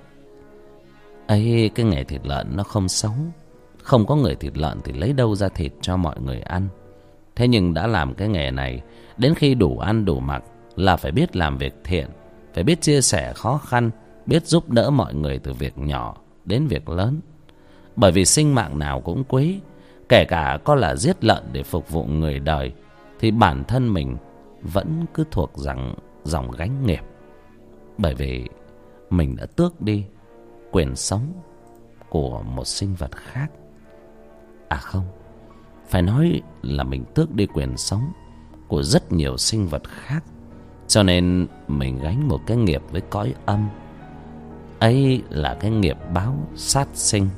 Ấy, cái nghề thịt lợn nó không xấu. Không có người thịt lợn thì lấy đâu ra thịt cho mọi người ăn. Thế nhưng đã làm cái nghề này, đến khi đủ ăn đủ mặc là phải biết làm việc thiện, phải biết chia sẻ khó khăn, biết giúp đỡ mọi người từ việc nhỏ đến việc lớn. Bởi vì sinh mạng nào cũng quý, kể cả có là giết lợn để phục vụ người đời, thì bản thân mình vẫn cứ thuộc rằng dòng gánh nghiệp. Bởi vì mình đã tước đi quyền sống của một sinh vật khác. À không, phải nói là mình tước đi quyền sống của rất nhiều sinh vật khác. Cho nên mình gánh một cái nghiệp với cõi âm. Ấy là cái nghiệp báo sát sinh.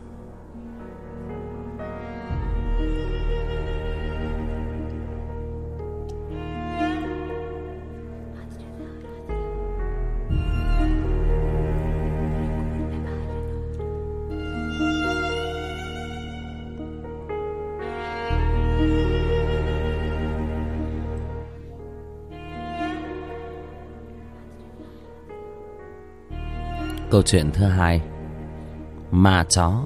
Câu chuyện thứ hai, ma chó.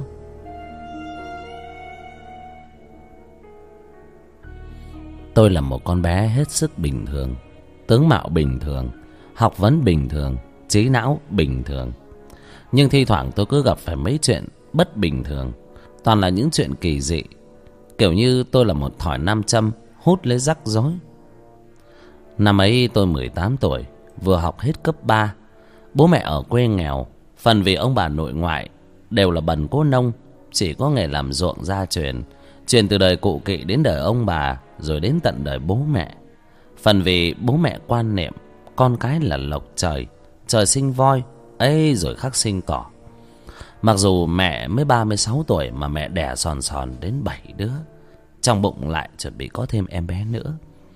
Tôi là một con bé hết sức bình thường, tướng mạo bình thường, học vấn bình thường, trí não bình thường. Nhưng thi thoảng tôi cứ gặp phải mấy chuyện bất bình thường, toàn là những chuyện kỳ dị. Kiểu như tôi là một thỏi nam châm hút lấy rắc rối. Năm ấy tôi mười tám tuổi, vừa học hết cấp ba. Bố mẹ ở quê nghèo, phần vì ông bà nội ngoại đều là bần cố nông, chỉ có nghề làm ruộng gia truyền, truyền từ đời cụ kỵ đến đời ông bà, rồi đến tận đời bố mẹ. Phần vì bố mẹ quan niệm con cái là lộc trời, trời sinh voi, ấy rồi khắc sinh cỏ. Mặc dù mẹ mới ba mươi sáu tuổi mà mẹ đẻ sòn sòn đến bảy đứa, trong bụng lại chuẩn bị có thêm em bé nữa.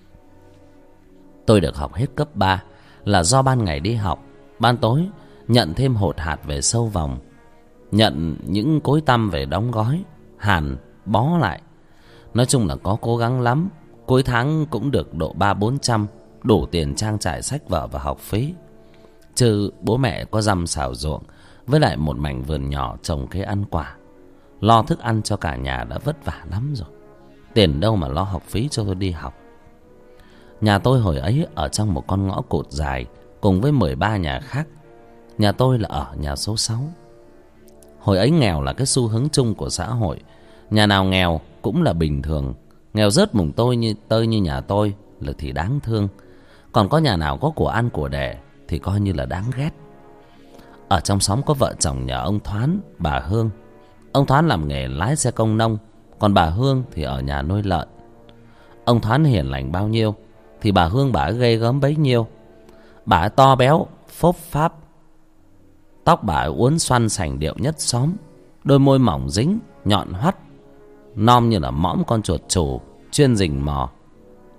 Tôi được học hết cấp ba là do ban ngày đi học, ban tối nhận thêm hột hạt về sâu vòng, nhận những cối tăm về đóng gói, hàn, bó lại. Nói chung là có cố gắng lắm, cuối tháng cũng được độ ba bốn trăm, đủ tiền trang trải sách vở và học phí. Chứ bố mẹ có dăm xào ruộng với lại một mảnh vườn nhỏ trồng cây ăn quả, lo thức ăn cho cả nhà đã vất vả lắm rồi, tiền đâu mà lo học phí cho tôi đi học. Nhà tôi hồi ấy ở trong một con ngõ cụt dài cùng với mười ba nhà khác. Nhà tôi là ở nhà số sáu. Hồi ấy nghèo là cái xu hướng chung của xã hội. Nhà nào nghèo cũng là bình thường. Nghèo rớt mùng tôi như tơi như nhà tôi là thì đáng thương. Còn có nhà nào có của ăn của đẻ thì coi như là đáng ghét. Ở trong xóm có vợ chồng nhà ông Thoán, bà Hương. Ông Thoán làm nghề lái xe công nông, còn bà Hương thì ở nhà nuôi lợn. Ông Thoán hiền lành bao nhiêu thì bà Hương bà ấy ghê gớm bấy nhiêu. Bà ấy to béo, phốp pháp, tóc bà ấy uốn xoăn sành điệu nhất xóm, đôi môi mỏng dính, nhọn hoắt, nom như là mõm con chuột chù chuyên rình mò.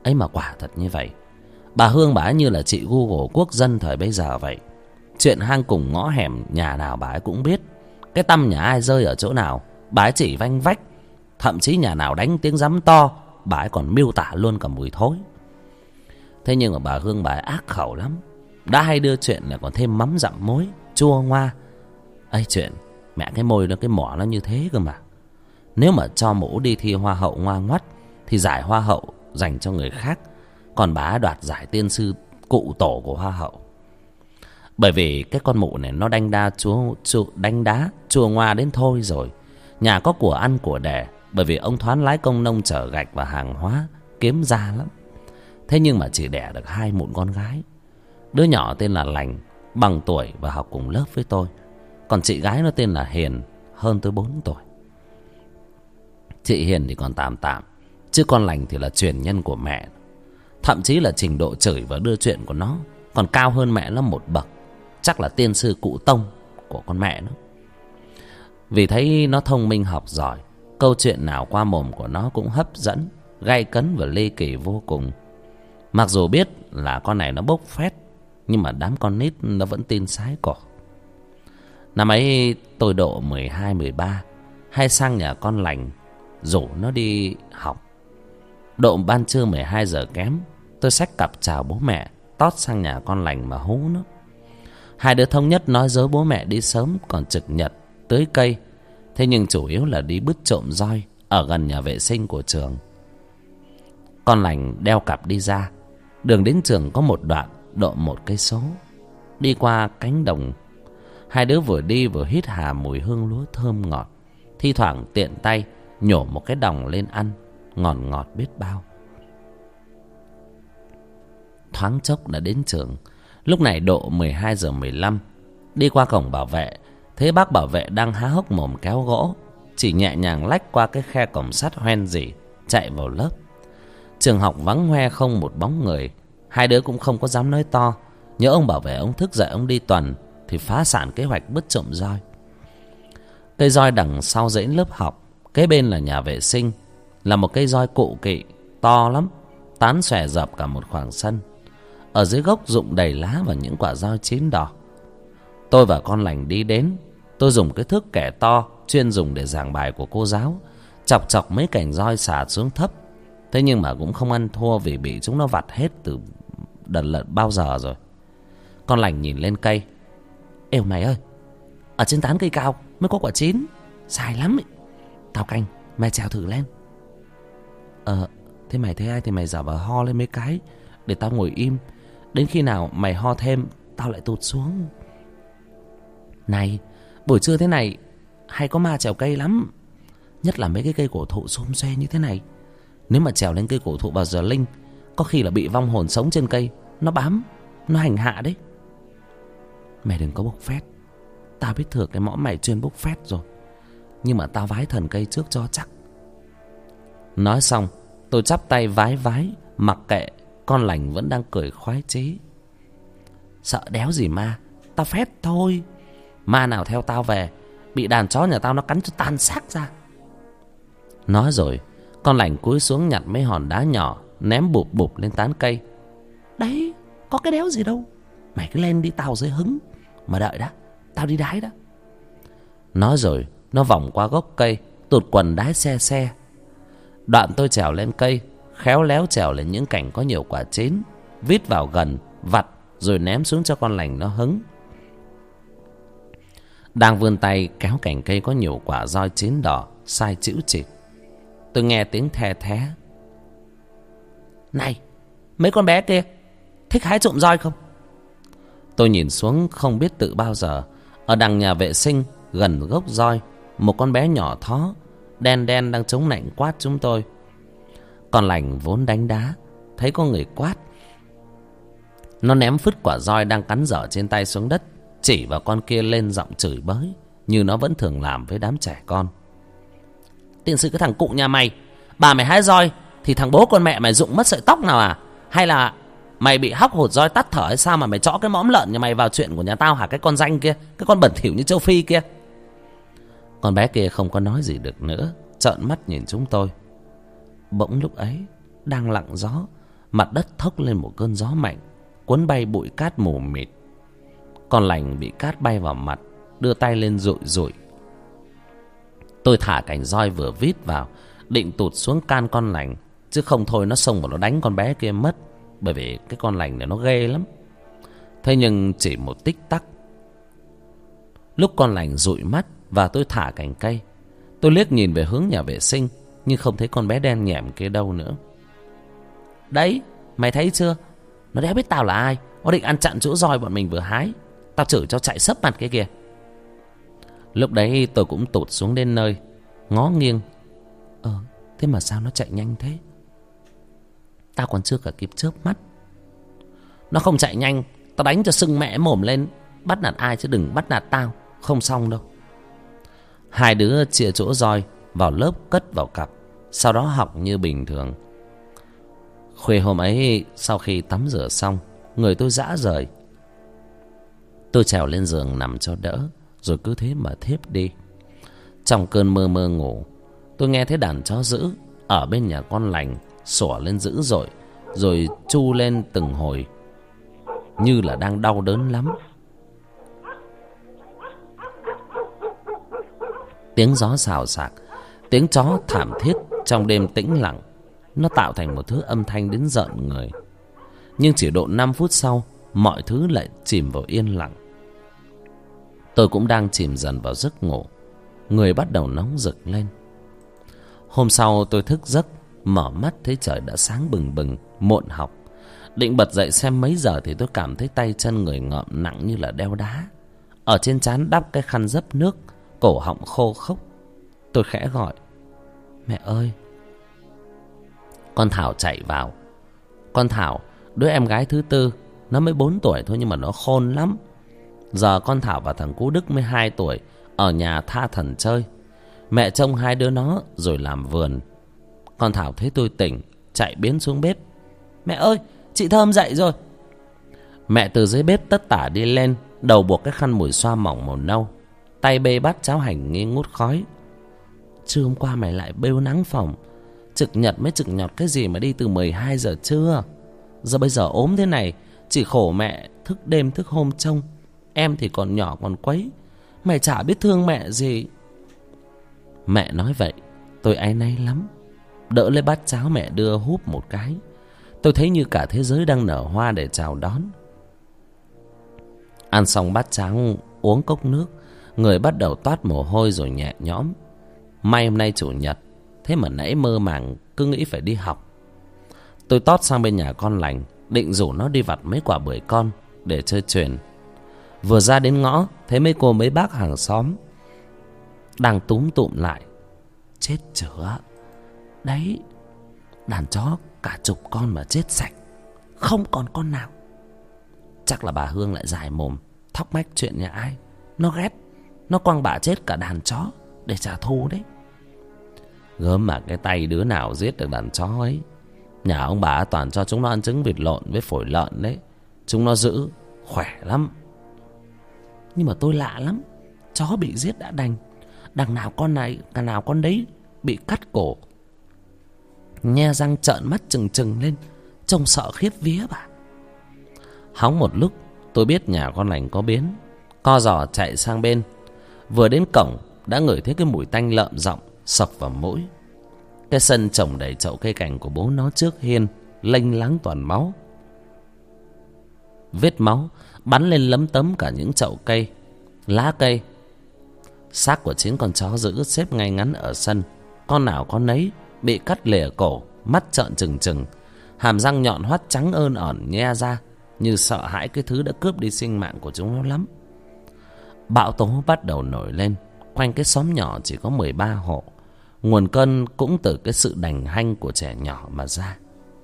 Ấy mà quả thật như vậy. Bà Hương bà ấy như là chị Google quốc dân thời bây giờ vậy. Chuyện hang cùng ngõ hẻm nhà nào bà ấy cũng biết. Cái tăm nhà ai rơi ở chỗ nào bà ấy chỉ vanh vách. Thậm chí nhà nào đánh tiếng rắm to bà ấy còn miêu tả luôn cả mùi thối. Thế nhưng mà bà Hương bà ấy ác khẩu lắm. Đã hay đưa chuyện là còn thêm mắm dặm muối, chua ngoa. Ấy chuyện mẹ cái môi nó cái mỏ nó như thế cơ mà. Nếu mà cho mũ đi thi hoa hậu ngoa ngoắt thì giải hoa hậu dành cho người khác, còn bà đoạt giải tiên sư cụ tổ của hoa hậu. Bởi vì cái con mụ này nó đánh đá chua, chua, đánh đá chua ngoa đến thôi rồi. Nhà có của ăn của đẻ, bởi vì ông Thoán lái công nông chở gạch và hàng hóa kiếm ra lắm. Thế nhưng mà chỉ đẻ được hai mụn con gái. Đứa nhỏ tên là Lành, bằng tuổi và học cùng lớp với tôi. Còn chị gái nó tên là Hiền, hơn tôi bốn tuổi. Chị Hiền thì còn tạm tạm, chứ con Lành thì là truyền nhân của mẹ. Thậm chí là trình độ chửi và đưa chuyện của nó còn cao hơn mẹ nó một bậc. Chắc là tiên sư cụ tông của con mẹ nó. Vì thấy nó thông minh học giỏi, câu chuyện nào qua mồm của nó cũng hấp dẫn, gay cấn và ly kỳ vô cùng. Mặc dù biết là con này nó bốc phét, nhưng mà đám con nít nó vẫn tin sái cổ. Năm ấy tôi độ mười hai mười ba, hay sang nhà con Lành rủ nó đi học. Độ ban trưa mười hai giờ kém, tôi xách cặp chào bố mẹ, tót sang nhà con Lành mà hú nó. Hai đứa thống nhất nói dối bố mẹ đi sớm, còn trực nhật tưới cây. Thế nhưng chủ yếu là đi bứt trộm roi ở gần nhà vệ sinh của trường. Con Lành đeo cặp đi ra. Đường đến trường có một đoạn độ một cây số. Đi qua cánh đồng, hai đứa vừa đi vừa hít hà mùi hương lúa thơm ngọt. Thi thoảng tiện tay nhổ một cái đòng lên ăn, ngọt ngọt biết bao. Thoáng chốc đã đến trường. Lúc này độ mười hai giờ mười lăm. Đi qua cổng bảo vệ, thấy bác bảo vệ đang há hốc mồm kéo gỗ, chỉ nhẹ nhàng lách qua cái khe cổng sắt hoen rỉ, chạy vào lớp. Trường học vắng hoe không một bóng người. Hai đứa cũng không có dám nói to, nhớ ông bảo vệ ông thức dậy ông đi tuần thì phá sản kế hoạch bứt trộm roi. Cây roi đằng sau dãy lớp học, kế bên là nhà vệ sinh, là một cây roi cụ kỵ to lắm, tán xòe rợp cả một khoảng sân. Ở dưới gốc rụng đầy lá và những quả roi chín đỏ. Tôi và con Lành đi đến. Tôi dùng cái thước kẻ to chuyên dùng để giảng bài của cô giáo, chọc chọc mấy cành roi xả xuống thấp. Thế nhưng mà cũng không ăn thua, vì bị chúng nó vặt hết từ đợt lợn bao giờ rồi. Con Lành nhìn lên cây. Êu mày ơi, ở trên tán cây cao mới có quả chín, dài lắm ấy. Tao canh, mày trèo thử lên. Ờ, thế mày thấy ai thì mày giả vờ ho lên mấy cái, để tao ngồi im. Đến khi nào mày ho thêm, tao lại tụt xuống. Này, buổi trưa thế này hay có ma trèo cây lắm. Nhất là mấy cái cây cổ thụ xum xuê như thế này. Nếu mà trèo lên cây cổ thụ vào giờ linh, có khi là bị vong hồn sống trên cây nó bám, nó hành hạ đấy. Mày đừng có bốc phét. Tao biết thừa cái mõm mày chuyên bốc phét rồi, nhưng mà tao vái thần cây trước cho chắc. Nói xong tôi chắp tay vái vái, mặc kệ. Con Lành vẫn đang cười khoái chí. Sợ đéo gì ma, tao phét thôi. Ma nào theo tao về, bị đàn chó nhà tao nó cắn cho tan xác ra. Nói rồi con Lành cúi xuống nhặt mấy hòn đá nhỏ, ném bụp bụp lên tán cây. Đấy, có cái đéo gì đâu, mày cứ lên đi, tao dưới hứng. Mà đợi đã, tao đi đái đã. Nói rồi nó vòng qua gốc cây, tụt quần đái xe xe. Đoạn tôi trèo lên cây, khéo léo trèo lên những cành có nhiều quả chín, vít vào gần, vặt rồi ném xuống cho con Lành nó hứng. Đang vươn tay kéo cành cây có nhiều quả roi chín đỏ sai chĩu chịt, tôi nghe tiếng the thé. Này, mấy con bé kia thích hái trộm roi không? Tôi nhìn xuống không biết tự bao giờ, ở đằng nhà vệ sinh gần gốc roi, một con bé nhỏ thó đen đen đang chống nạnh quát chúng tôi. Con Lành vốn đánh đá, thấy có người quát, nó ném phứt quả roi đang cắn dở trên tay xuống đất, chỉ vào con kia lên giọng chửi bới, như nó vẫn thường làm với đám trẻ con. Tiên sư cái thằng cụ nhà mày, bà mày hái roi thì thằng bố con mẹ mày rụng mất sợi tóc nào à? Hay là mày bị hóc hột roi tắt thở hay sao mà mày chõ cái mõm lợn nhà mày vào chuyện của nhà tao hả? Cái con danh kia, cái con bẩn thỉu như châu Phi kia. Con bé kia không có nói gì được nữa, trợn mắt nhìn chúng tôi. Bỗng lúc ấy đang lặng gió, Mặt đất thốc lên một cơn gió mạnh, cuốn bay bụi cát mù mịt. Con lành bị cát bay vào mặt, đưa tay lên dụi dụi. Tôi thả cành roi vừa vít vào, định tụt xuống can con lành, chứ không thôi nó xông vào nó đánh con bé kia mất. Bởi vì cái con lành này nó ghê lắm. Thế nhưng chỉ một tích tắc, lúc con lành dụi mắt và tôi thả cành cây, tôi liếc nhìn về hướng nhà vệ sinh, nhưng không thấy con bé đen nhẻm kia đâu nữa. Đấy, mày thấy chưa? Nó đéo biết tao là ai. Nó định ăn chặn chỗ roi bọn mình vừa hái. Tao chửi cho chạy sấp mặt cái kìa. Lúc đấy tôi cũng tụt xuống đến nơi, ngó nghiêng. Ờ, thế mà sao nó chạy nhanh thế? Tao còn chưa cả kịp chớp mắt. Nó không chạy nhanh, tao đánh cho sưng mẹ mồm lên. Bắt nạt ai chứ đừng bắt nạt tao, không xong đâu. Hai đứa chia chỗ roi, vào lớp cất vào cặp, sau đó học như bình thường. Khuya hôm ấy, sau khi tắm rửa xong, người tôi rã rời. Tôi trèo lên giường nằm cho đỡ, rồi cứ thế mà thiếp đi. Trong cơn mơ mơ ngủ, tôi nghe thấy đàn chó dữ ở bên nhà con lành sủa lên dữ dội, rồi chu lên từng hồi như là đang đau đớn lắm. Tiếng gió xào xạc, tiếng chó thảm thiết trong đêm tĩnh lặng, nó tạo thành một thứ âm thanh đến rợn người. Nhưng chỉ độ năm phút sau, mọi thứ lại chìm vào yên lặng. Tôi cũng đang chìm dần vào giấc ngủ, người bắt đầu nóng rực lên. Hôm sau tôi thức giấc, mở mắt thấy trời đã sáng bừng bừng, muộn học. Định bật dậy xem mấy giờ thì tôi cảm thấy tay chân người ngợm nặng như là đeo đá. Ở trên trán đắp cái khăn dấp nước, cổ họng khô khốc. Tôi khẽ gọi: Mẹ ơi. Con Thảo chạy vào. Con Thảo, đứa em gái thứ tư, nó mới bốn tuổi thôi nhưng mà nó khôn lắm. Giờ con Thảo và thằng Cú Đức mới hai tuổi, ở nhà tha thần chơi. Mẹ trông hai đứa nó rồi làm vườn. Con Thảo thấy tôi tỉnh, chạy biến xuống bếp. Mẹ ơi, chị Thơm dậy rồi. Mẹ từ dưới bếp tất tả đi lên, đầu buộc cái khăn mùi xoa mỏng màu nâu, tay bê bát cháo hành nghi ngút khói. Trưa hôm qua mày lại bêu nắng phòng, trực nhật mới trực nhọt cái gì mà đi từ mười hai giờ trưa. Giờ bây giờ ốm thế này, chỉ khổ mẹ thức đêm thức hôm trông. Em thì còn nhỏ còn quấy, mày chả biết thương mẹ gì. Mẹ nói vậy, tôi áy náy lắm. Đỡ lấy bát cháo mẹ đưa húp một cái, tôi thấy như cả thế giới đang nở hoa để chào đón. Ăn xong bát cháo, uống cốc nước, người bắt đầu toát mồ hôi rồi nhẹ nhõm. May hôm nay chủ nhật, thế mà nãy mơ màng cứ nghĩ phải đi học. Tôi tót sang bên nhà con lành, định rủ nó đi vặt mấy quả bưởi con để chơi chuyền. Vừa ra đến ngõ, thấy mấy cô mấy bác hàng xóm đang túm tụm lại. Chết chửa, đấy, đàn chó cả chục con mà chết sạch, không còn con nào. Chắc là bà Hương lại dài mồm thóc mách chuyện nhà ai. Nó ghét, nó quăng bà chết cả đàn chó để trả thù đấy. Gớm mà cái tay đứa nào giết được đàn chó ấy. Nhà ông bà toàn cho chúng nó ăn trứng vịt lộn với phổi lợn đấy. Chúng nó giữ, khỏe lắm. Nhưng mà tôi lạ lắm, chó bị giết đã đành, đằng nào con này, cả nào con đấy bị cắt cổ, nhe răng trợn mắt trừng trừng lên, trông sợ khiếp vía bà. Hóng một lúc, tôi biết nhà con lành có biến, co giò chạy sang bên. Vừa đến cổng đã ngửi thấy cái mùi tanh lợm giọng sộc vào mũi. Cái sân trồng đầy chậu cây cảnh của bố nó trước hiên lênh láng toàn máu. Vết máu bắn lên lấm tấm cả những chậu cây, lá cây. Xác của chín con chó dữ xếp ngay ngắn ở sân, con nào con nấy bị cắt lìa cổ, mắt trợn trừng trừng, hàm răng nhọn hoắt trắng ơn ỏn nhe ra, như sợ hãi cái thứ đã cướp đi sinh mạng của chúng nó lắm. Bão tố bắt đầu nổi lên. Quanh cái xóm nhỏ chỉ có mười ba hộ. Nguồn cơn cũng từ cái sự đành hanh của trẻ nhỏ mà ra.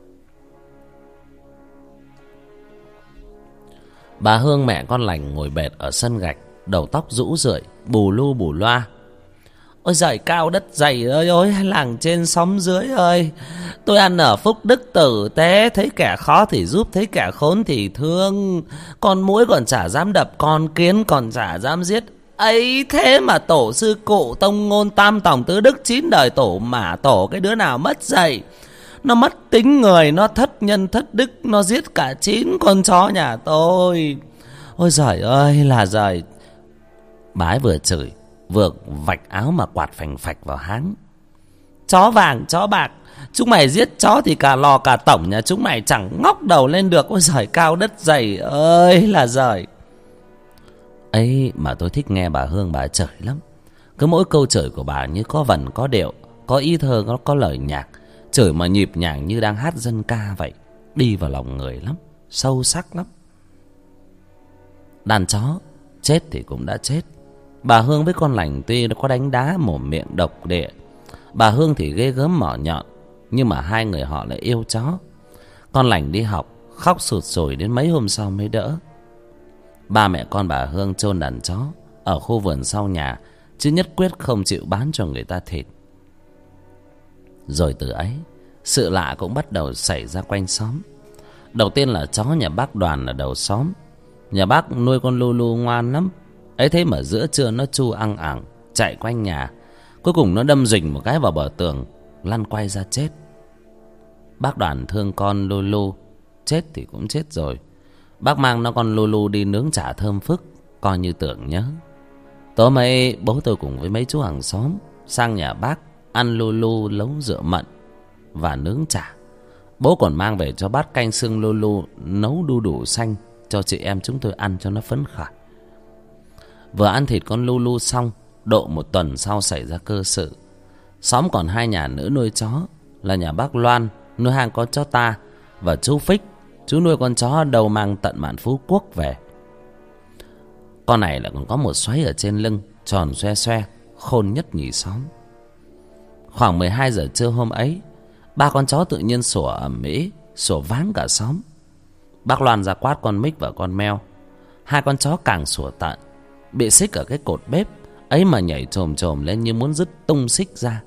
Bà Hương mẹ con lành ngồi bệt ở sân gạch, đầu tóc rũ rượi, bù lu bù loa. Ôi giời cao đất dày ơi ôi, làng trên xóm dưới ơi. Tôi ăn ở phúc đức tử tế, thấy kẻ khó thì giúp, thấy kẻ khốn thì thương. Con muỗi còn chả dám đập, con kiến còn chả dám giết. Ấy thế mà tổ sư cụ tông ngôn tam tòng tứ đức chín đời tổ mà tổ cái đứa nào mất dạy. Nó mất tính người, nó thất nhân thất đức, nó giết cả chín con chó nhà tôi. Ôi giời ơi là giời. Bà ấy vừa chửi vừa vạch áo mà quạt phành phạch vào háng. Chó vàng chó bạc, chúng mày giết chó thì cả lò cả tổng nhà chúng mày chẳng ngóc đầu lên được. Ôi giời, cao đất dày ơi là giời. Ấy mà tôi thích nghe bà Hương bà chửi lắm. Cứ mỗi câu chửi của bà như có vần có điệu, có ý thơ, có, có lời nhạc. Chửi mà nhịp nhàng như đang hát dân ca vậy. Đi vào lòng người lắm, sâu sắc lắm. Đàn chó chết thì cũng đã chết. Bà Hương với con Lành tuy nó có đánh đá mồm miệng độc địa, bà Hương thì ghê gớm mỏ nhọn, nhưng mà hai người họ lại yêu chó. Con Lành đi học khóc sụt sùi đến mấy hôm sau mới đỡ. Ba mẹ con bà Hương chôn đàn chó ở khu vườn sau nhà, chứ nhất quyết không chịu bán cho người ta thịt. Rồi từ ấy, sự lạ cũng bắt đầu xảy ra quanh xóm. Đầu tiên là chó nhà bác Đoàn ở đầu xóm. Nhà bác nuôi con Lulu ngoan lắm. Ấy thế mà giữa trưa nó chu ăng ẳng chạy quanh nhà. Cuối cùng nó đâm rình một cái vào bờ tường, lăn quay ra chết. Bác Đoàn thương con Lulu, chết thì cũng chết rồi. Bác mang nó con Lulu đi nướng chả thơm phức, coi như tưởng nhớ. Tối mấy bố tôi cùng với mấy chú hàng xóm sang nhà bác ăn Lulu nấu rượu mận và nướng chả. Bố còn mang về cho bát canh xương Lulu nấu đu đủ xanh cho chị em chúng tôi ăn cho nó phấn khởi. Vừa ăn thịt con Lulu xong, độ một tuần sau xảy ra cơ sự. Xóm còn hai nhà nữa nuôi chó, là nhà bác Loan nuôi hàng con chó ta, và chú Phích, chú nuôi con chó đầu mang tận Mạn Phú Quốc về. Con này lại còn có một xoáy ở trên lưng, tròn xoe xoe, khôn nhất nhì xóm. Khoảng mười hai giờ trưa hôm ấy, ba con chó tự nhiên sủa ầm ĩ, sủa váng cả xóm. Bác Loan ra quát con Mích và con Meo. Hai con chó càng sủa tận, bị xích ở cái cột bếp ấy mà nhảy chồm chồm lên như muốn dứt tung xích ra.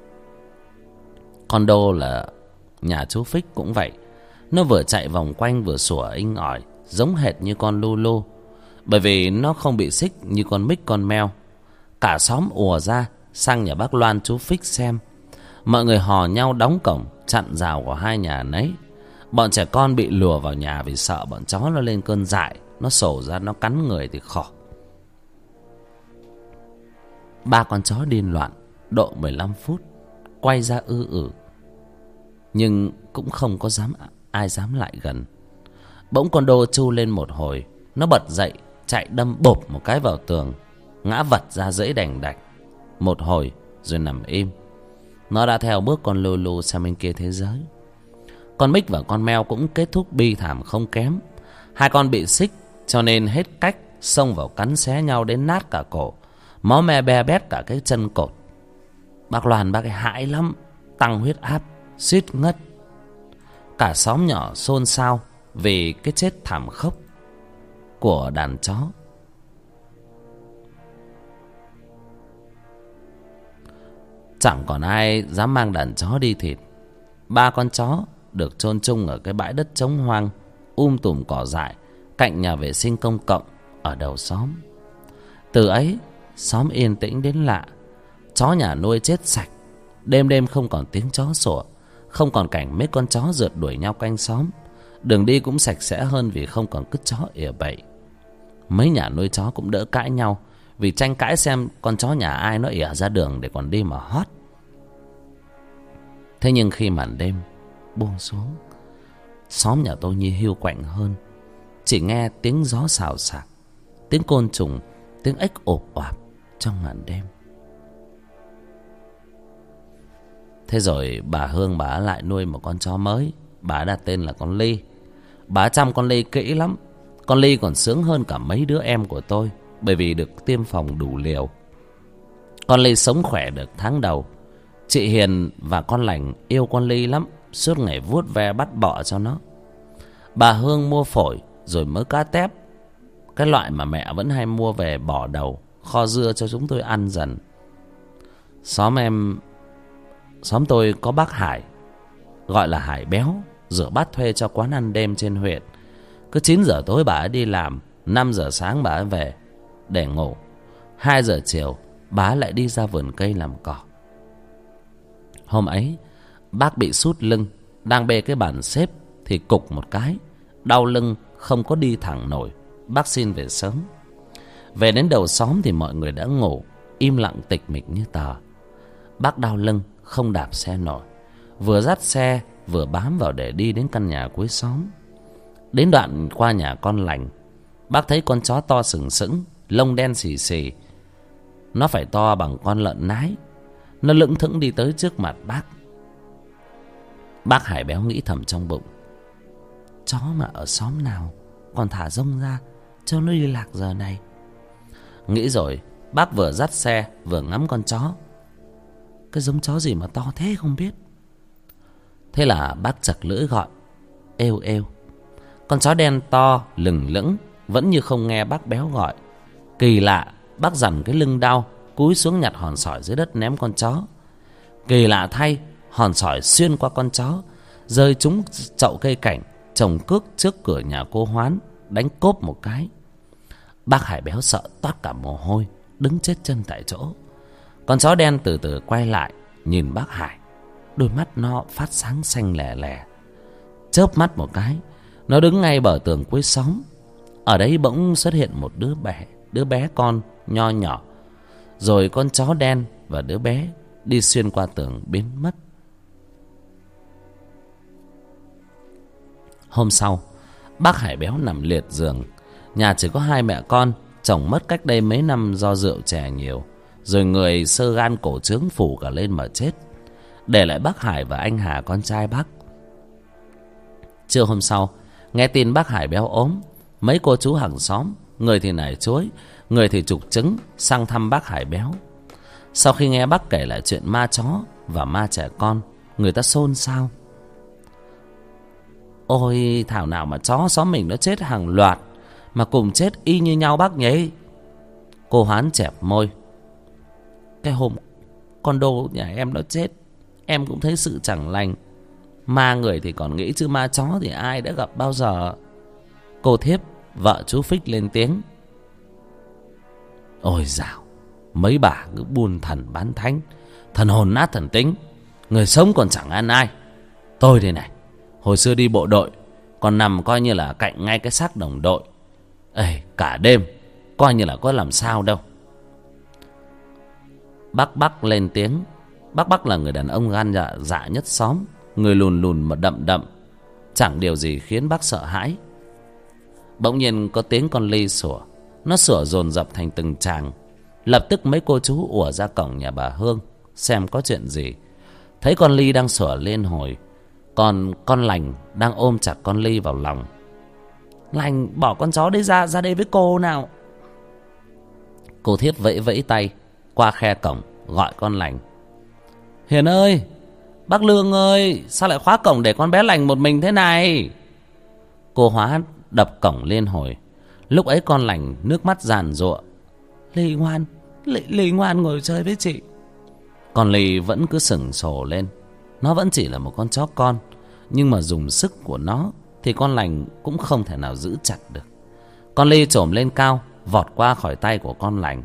Con Đô là nhà chú Phích cũng vậy. Nó vừa chạy vòng quanh vừa sủa inh ỏi, giống hệt như con Lulu. Bởi vì nó không bị xích như con Mích con Meo. Cả xóm ùa ra sang nhà bác Loan chú Phích xem. Mọi người hò nhau đóng cổng chặn rào của hai nhà nấy. Bọn trẻ con bị lùa vào nhà vì sợ bọn chó nó lên cơn dại, nó sổ ra nó cắn người thì khổ. Ba con chó điên loạn độ mười lăm phút, quay ra ư ử, nhưng cũng không có dám ai dám lại gần. Bỗng con Đô chu lên một hồi, nó bật dậy chạy đâm bộp một cái vào tường, ngã vật ra dãy đành đạch. Một hồi rồi nằm im. Nó đã theo bước con Lulu sang bên kia thế giới. Con Mích và con Meo cũng kết thúc bi thảm không kém. Hai con bị xích cho nên hết cách xông vào cắn xé nhau đến nát cả cổ, máu me be bét cả cái chân cột. Bác Loan bác ấy hãi lắm, tăng huyết áp, suýt ngất. Cả xóm nhỏ xôn xao vì cái chết thảm khốc của đàn chó. Chẳng còn ai dám mang đàn chó đi thịt. Ba con chó được chôn chung ở cái bãi đất trống hoang um tùm cỏ dại cạnh nhà vệ sinh công cộng ở đầu xóm. Từ ấy xóm yên tĩnh đến lạ. Chó nhà nuôi chết sạch. Đêm đêm không còn tiếng chó sủa, không còn cảnh mấy con chó rượt đuổi nhau quanh xóm. Đường đi cũng sạch sẽ hơn vì không còn cứ chó ỉa bậy. Mấy nhà nuôi chó cũng đỡ cãi nhau vì tranh cãi xem con chó nhà ai nó ỉa ra đường để còn đi mà hót. Thế nhưng khi màn đêm buông xuống, xóm nhà tôi như hiu quạnh hơn. Chỉ nghe tiếng gió xào xạc, tiếng côn trùng, tiếng ếch ộp oạp trong màn đêm. Thế rồi bà Hương bà lại nuôi một con chó mới. Bà đặt tên là con Ly. Bà chăm con Ly kỹ lắm. Con Ly còn sướng hơn cả mấy đứa em của tôi, bởi vì được tiêm phòng đủ liều. Con Ly sống khỏe được tháng đầu. Chị Hiền và con Lành yêu con Ly lắm, suốt ngày vuốt ve bắt bọ cho nó. Bà Hương mua phổi rồi mớ cá tép, cái loại mà mẹ vẫn hay mua về bỏ đầu, kho dưa cho chúng tôi ăn dần. Xóm em Xóm tôi có bác Hải, gọi là Hải Béo, rửa bát thuê cho quán ăn đêm trên huyện. Cứ chín giờ tối bà ấy đi làm, năm giờ sáng bà ấy về để ngủ. Hai giờ chiều bà ấy lại đi ra vườn cây làm cỏ. Hôm ấy bác bị sút lưng đang bê cái bàn xếp thì cục một cái, đau lưng không có đi thẳng nổi. Bác xin về sớm. Về đến đầu xóm thì mọi người đã ngủ, im lặng tịch mịch như tờ. Bác đau lưng không đạp xe nổi, vừa dắt xe vừa bám vào để đi đến căn nhà cuối xóm. Đến đoạn qua nhà con Lành, bác thấy con chó to sừng sững, lông đen xì xì. Nó phải to bằng con lợn nái. Nó lững thững đi tới trước mặt bác. Bác Hải Béo nghĩ thầm trong bụng, chó mà ở xóm nào còn thả rông ra cho nó đi lạc giờ này. Nghĩ rồi, bác vừa dắt xe vừa ngắm con chó. Cái giống chó gì mà to thế không biết. Thế là bác chặt lưỡi gọi, êu êu. Con chó đen to lừng lững vẫn như không nghe bác Béo gọi. Kỳ lạ, bác dằn cái lưng đau, cúi xuống nhặt hòn sỏi dưới đất ném con chó. Kỳ lạ thay, hòn sỏi xuyên qua con chó, rơi trúng chậu cây cảnh trồng cước trước cửa nhà cô Hoán, đánh cốp một cái. Bác Hải Béo sợ toát cả mồ hôi, đứng chết chân tại chỗ. Con chó đen từ từ quay lại nhìn bác Hải. Đôi mắt nó phát sáng xanh lè lè. Chớp mắt một cái, nó đứng ngay bờ tường cuối xóm. Ở đấy bỗng xuất hiện một đứa bé, đứa bé con nho nhỏ. Rồi con chó đen và đứa bé đi xuyên qua tường biến mất. Hôm sau, bác Hải Béo nằm liệt giường. Nhà chỉ có hai mẹ con. Chồng mất cách đây mấy năm do rượu chè nhiều, rồi người xơ gan cổ trướng phủ cả lên mà chết, để lại bác Hải và anh Hà con trai bác. Trưa hôm sau, nghe tin bác Hải Béo ốm, mấy cô chú hàng xóm, người thì nải chuối, người thì trục trứng, sang thăm bác Hải Béo. Sau khi nghe bác kể lại chuyện ma chó và ma trẻ con, người ta xôn xao. Ôi, thảo nào mà chó xóm mình nó chết hàng loạt, mà cùng chết y như nhau bác nhỉ. Cô Hoán chẹp môi. Cái hôm con Đô nhà em nó chết, em cũng thấy sự chẳng lành. Ma người thì còn nghĩ, chứ ma chó thì ai đã gặp bao giờ. Cô Thiếp, vợ chú Phích lên tiếng. Ôi dào, mấy bà cứ buôn thần bán thánh, thần hồn nát thần tính, người sống còn chẳng ăn ai. Tôi đây này, hồi xưa đi bộ đội, còn nằm coi như là cạnh ngay cái xác đồng đội. Ê, cả đêm coi như là có làm sao đâu. Bác Bắc lên tiếng. Bác Bắc là người đàn ông gan dạ, dạ nhất xóm, người lùn lùn mà đậm đậm, chẳng điều gì khiến bác sợ hãi. Bỗng nhiên có tiếng con Ly sủa. Nó sủa dồn dập thành từng tràng. Lập tức mấy cô chú ùa ra cổng nhà bà Hương xem có chuyện gì. Thấy con Ly đang sủa lên hồi, còn con Lành đang ôm chặt con Ly vào lòng. Lành, bỏ con chó đấy ra, ra đây với cô nào. Cô Thiếp vẫy vẫy tay qua khe cổng gọi con Lành. Hiền ơi, bác Lương ơi, sao lại khóa cổng để con bé Lành một mình thế này? Cô Hóa đập cổng liên hồi. Lúc ấy con Lành nước mắt giàn giụa. Ly ngoan, Ly, Ly ngoan ngồi chơi với chị. Con Ly vẫn cứ sừng sổ lên. Nó vẫn chỉ là một con chó con, nhưng mà dùng sức của nó thì con Lành cũng không thể nào giữ chặt được. Con Ly trồm lên cao, vọt qua khỏi tay của con Lành.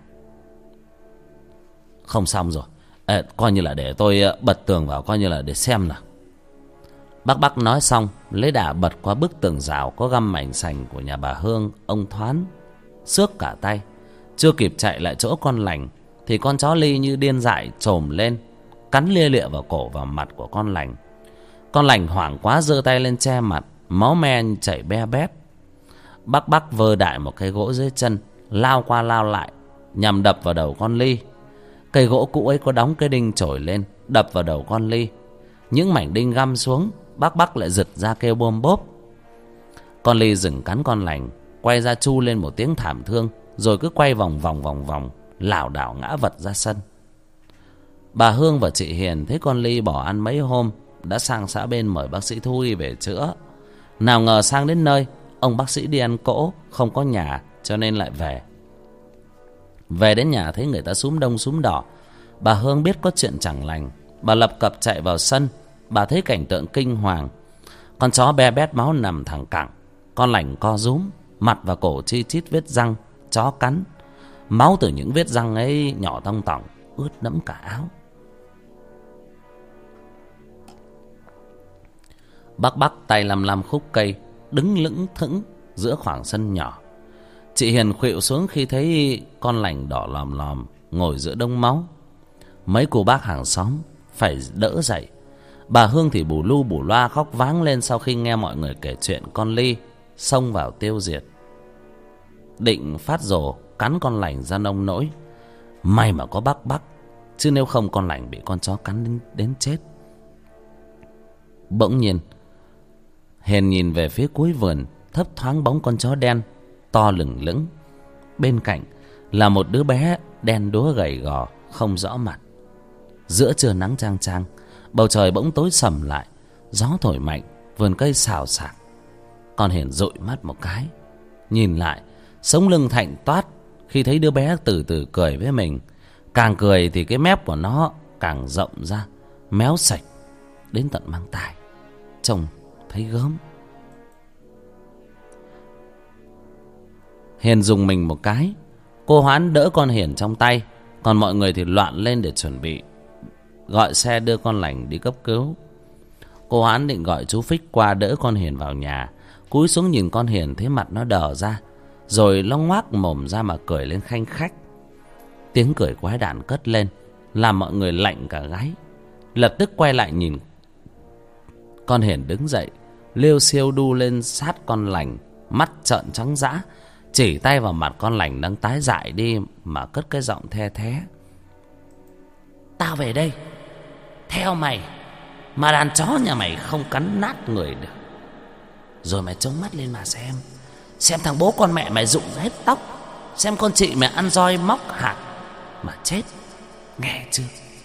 Không xong rồi. À, coi như là để tôi bật tường vào, coi như là để xem nào. Bác Bắc nói xong, lấy đà bật qua bức tường rào có găm mảnh sành của nhà bà Hương, ông Thoán, xước cả tay. Chưa kịp chạy lại chỗ con Lành thì con chó Ly như điên dại trồm lên, cắn lia lịa vào cổ vào mặt của con Lành. Con Lành hoảng quá giơ tay lên che mặt, máu me chảy be bét. Bác Bắc vơ đại một cây gỗ dưới chân, lao qua lao lại nhằm đập vào đầu con Ly. Cây gỗ cũ ấy có đóng cái đinh trổi lên, đập vào đầu con Ly. Những mảnh đinh găm xuống, bác Bắc lại giật ra kêu bôm bốp. Con Ly dừng cắn con Lành, quay ra chu lên một tiếng thảm thương, rồi cứ quay vòng vòng vòng vòng, lảo đảo ngã vật ra sân. Bà Hương và chị Hiền thấy con Ly bỏ ăn mấy hôm, đã sang xã bên mời bác sĩ thú y về chữa. Nào ngờ sang đến nơi, ông bác sĩ đi ăn cỗ, không có nhà, cho nên lại về. Về đến nhà thấy người ta súm đông súm đỏ. Bà Hương biết có chuyện chẳng lành. Bà lập cập chạy vào sân. Bà thấy cảnh tượng kinh hoàng. Con chó be bét máu nằm thẳng cẳng, con Lành co rúm, mặt và cổ chi chít vết răng chó cắn. Máu từ những vết răng ấy nhỏ tong tỏng, ướt đẫm cả áo. Bác Bắc tay lăm lăm khúc cây, đứng lững thững giữa khoảng sân nhỏ. Chị Hiền khuỵu xuống khi thấy con lành đỏ lòm lòm ngồi giữa đống máu. Mấy cô bác hàng xóm phải đỡ dậy. Bà Hương thì bù lu bù loa khóc váng lên sau khi nghe mọi người kể chuyện con Ly xông vào tiêu diệt. Định phát rồ cắn con lành ra nông nỗi. May mà có bác Bắc, chứ nếu không con lành bị con chó cắn đến, đến chết. Bỗng nhiên Hiền nhìn về phía cuối vườn, thấp thoáng bóng con chó đen to lửng lững. Bên cạnh là một đứa bé đen đúa gầy gò không rõ mặt. Giữa trưa nắng chang chang, bầu trời bỗng tối sầm lại, gió thổi mạnh, vườn cây xào xạc. Con Hiền dụi mắt một cái, nhìn lại, sống lưng thạnh toát khi thấy đứa bé từ từ cười với mình. Càng cười thì cái mép của nó càng rộng ra, méo sạch đến tận mang tai, trông thấy gớm. Hiền dùng mình một cái. Cô Hoán đỡ con Hiền trong tay, còn mọi người thì loạn lên để chuẩn bị gọi xe đưa con lành đi cấp cứu. Cô Hoán định gọi chú Phích qua đỡ con Hiền vào nhà. Cúi xuống nhìn con Hiền thấy mặt nó đờ ra, rồi nó ngoác mồm ra mà cười lên khanh khách. Tiếng cười quái đản cất lên, làm mọi người lạnh cả gáy. Lập tức quay lại nhìn. Con Hiền đứng dậy, liêu xiêu đu lên sát con lành, mắt trợn trắng dã, chỉ tay vào mặt con lành đang tái dại đi mà cất cái giọng the thé: "Tao về đây theo mày, mà đàn chó nhà mày không cắn nát người được. Rồi mày trông mắt lên mà xem, xem thằng bố con mẹ mày rụng hết tóc, xem con chị mày ăn roi móc hạt mà chết, nghe chưa?"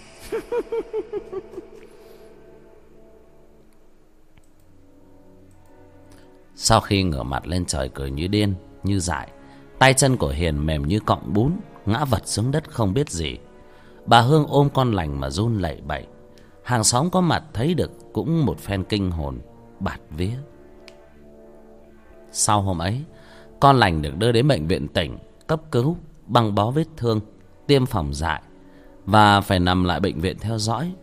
Sau khi ngửa mặt lên trời cười như điên như dại, tay chân của Hiền mềm như cọng bún, ngã vật xuống đất không biết gì. Bà Hương ôm con lành mà run lẩy bẩy. Hàng xóm có mặt thấy được cũng một phen kinh hồn bạt vía. Sau hôm ấy, con lành được đưa đến bệnh viện tỉnh cấp cứu, băng bó vết thương, tiêm phòng dại và phải nằm lại bệnh viện theo dõi.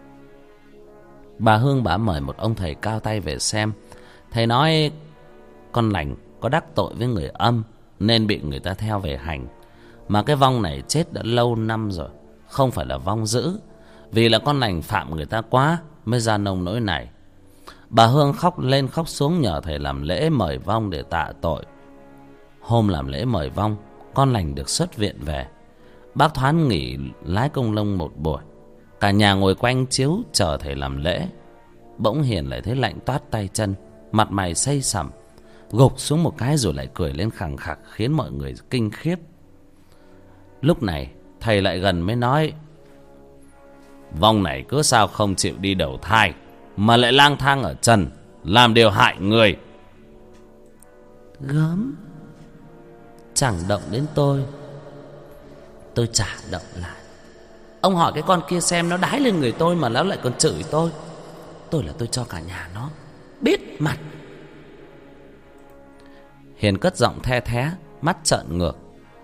Bà Hương bả mời một ông thầy cao tay về xem. Thầy nói con lành có đắc tội với người âm nên bị người ta theo về hành. Mà cái vong này chết đã lâu năm rồi, không phải là vong dữ. Vì là con lành phạm người ta quá mới ra nông nỗi này. Bà Hương khóc lên khóc xuống nhờ thầy làm lễ mời vong để tạ tội. Hôm làm lễ mời vong, con lành được xuất viện về. Bác Thoán nghỉ lái công lông một buổi. Cả nhà ngồi quanh chiếu chờ thầy làm lễ. Bỗng Hiền lại thấy lạnh toát tay chân, mặt mày xây sẩm, gục xuống một cái rồi lại cười lên khằng khặc khiến mọi người kinh khiếp. Lúc này thầy lại gần mới nói: "Vong này cứ sao không chịu đi đầu thai mà lại lang thang ở trần, làm điều hại người." Gớm. Chẳng động đến tôi, tôi chả động lại. Ông hỏi cái con kia xem nó đái lên người tôi mà nó lại còn chửi tôi. Tôi là tôi cho cả nhà nó biết mặt. Hiền cất giọng the thé, mắt trợn ngược: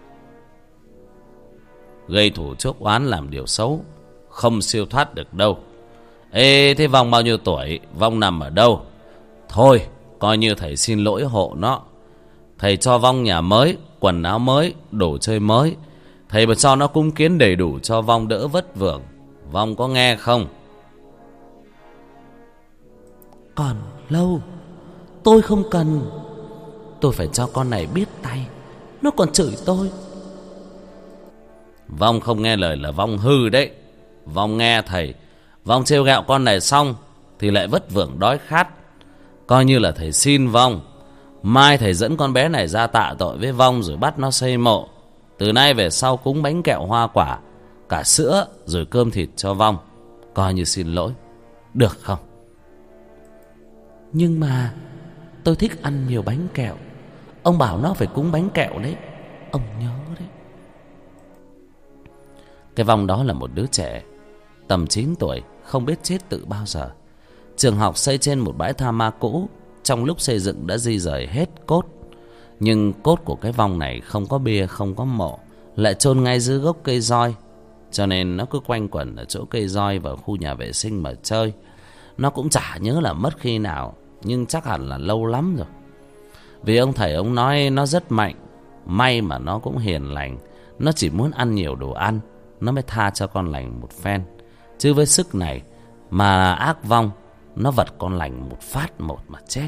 "Gây thủ chuốc oán làm điều xấu, không siêu thoát được đâu. Ê, thế vong bao nhiêu tuổi? Vong nằm ở đâu? Thôi, coi như thầy xin lỗi hộ nó. Thầy cho vong nhà mới, quần áo mới, đồ chơi mới. Thầy mà cho nó cúng kiến đầy đủ cho vong đỡ vất vưởng. Vong có nghe không?" Còn lâu, tôi không cần. Tôi phải cho con này biết tay, nó còn chửi tôi. Vong không nghe lời là vong hư đấy. Vong nghe thầy, vong trêu ghẹo con này xong thì lại vất vưởng đói khát. Coi như là thầy xin vong. Mai thầy dẫn con bé này ra tạ tội với vong rồi bắt nó xây mộ. Từ nay về sau cúng bánh kẹo hoa quả, cả sữa rồi cơm thịt cho vong, coi như xin lỗi, được không? Nhưng mà tôi thích ăn nhiều bánh kẹo. Ông bảo nó phải cúng bánh kẹo đấy, ông nhớ đấy. Cái vong đó là một đứa trẻ tầm chín tuổi, không biết chết từ bao giờ. Trường học xây trên một bãi tha ma cũ, trong lúc xây dựng đã di rời hết cốt. Nhưng cốt của cái vong này không có bia, không có mộ, lại chôn ngay dưới gốc cây roi. Cho nên nó cứ quanh quẩn ở chỗ cây roi và khu nhà vệ sinh mà chơi. Nó cũng chả nhớ là mất khi nào, nhưng chắc hẳn là lâu lắm rồi. Vì ông thầy ông nói nó rất mạnh. May mà nó cũng hiền lành. Nó chỉ muốn ăn nhiều đồ ăn, nó mới tha cho con lành một phen. Chứ với sức này mà ác vong, nó vật con lành một phát một mà chết.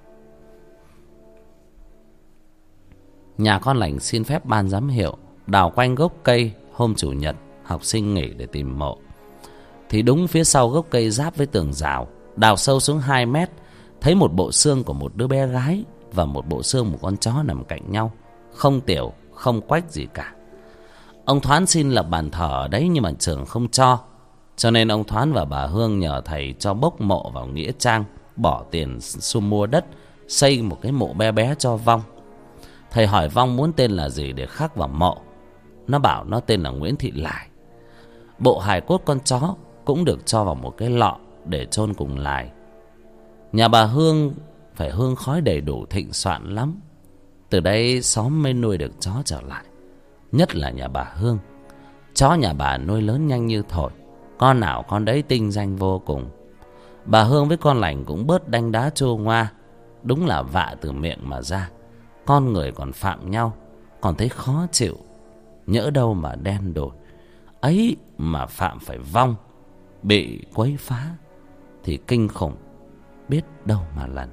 Nhà con lành xin phép ban giám hiệu đào quanh gốc cây hôm chủ nhật học sinh nghỉ để tìm mộ. Thì đúng phía sau gốc cây giáp với tường rào, đào sâu xuống hai mét, thấy một bộ xương của một đứa bé gái và một bộ xương một con chó nằm cạnh nhau, không tiểu không quách gì cả. Ông Thoán xin lập bàn thờ ở đấy, nhưng mà trường không cho. Cho nên ông Thoán và bà Hương nhờ thầy cho bốc mộ vào nghĩa trang, bỏ tiền xung mua đất, xây một cái mộ bé bé cho vong. Thầy hỏi vong muốn tên là gì để khắc vào mộ. Nó bảo nó tên là Nguyễn Thị Lải. Bộ hài cốt con chó cũng được cho vào một cái lọ để chôn cùng Lải. Nhà bà Hương phải hương khói đầy đủ thịnh soạn lắm. Từ đây xóm mới nuôi được chó trở lại. Nhất là nhà bà Hương. Chó nhà bà nuôi lớn nhanh như thổi, con nào con đấy tinh danh vô cùng. Bà Hương với con lành cũng bớt đanh đá trô ngoa. Đúng là vạ từ miệng mà ra. Con người còn phạm nhau, còn thấy khó chịu, nhỡ đâu mà đen đủi. Ấy mà phạm phải vong, bị quấy phá thì kinh khủng biết đâu mà lần.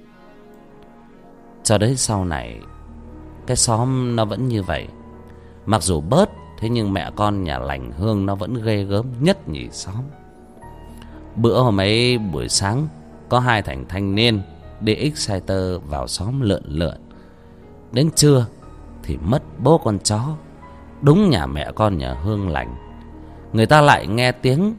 Cho đến sau này, cái xóm nó vẫn như vậy. Mặc dù bớt, thế nhưng mẹ con nhà lành Hương nó vẫn ghê gớm nhất nhì xóm. Bữa hôm ấy buổi sáng, có hai thằng thanh niên đi Exciter vào xóm lượn lượn. Đến trưa thì mất bố con chó. Đúng nhà mẹ con nhà Hương lành. Người ta lại nghe tiếng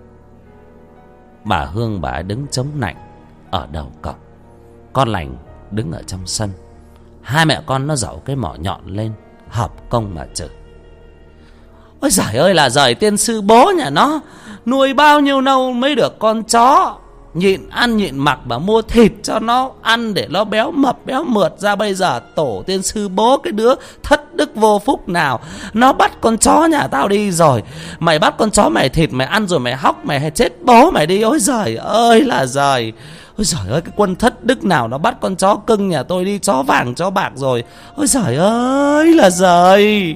bà Hương bà ấy đứng chống nạnh ở đầu cổng, con lành đứng ở trong sân. Hai mẹ con nó giở cái mỏ nhọn lên, hợp công mà chửi. Ôi giời ơi là giời, tiên sư bố nhà nó nuôi bao nhiêu lâu mới được con chó, nhịn ăn nhịn mặc mà mua thịt cho nó ăn để nó béo mập béo mượt ra. Bây giờ tổ tiên sư bố cái đứa thất đức vô phúc nào, nó bắt con chó nhà tao đi rồi. Mày bắt con chó mày thịt mày ăn rồi mày hóc mày hay chết bố mày đi. Ôi giời ơi là giời. Ôi giời ơi, cái quân thất đức nào nó bắt con chó cưng nhà tôi đi, chó vàng chó bạc rồi. Ôi giời ơi là giời.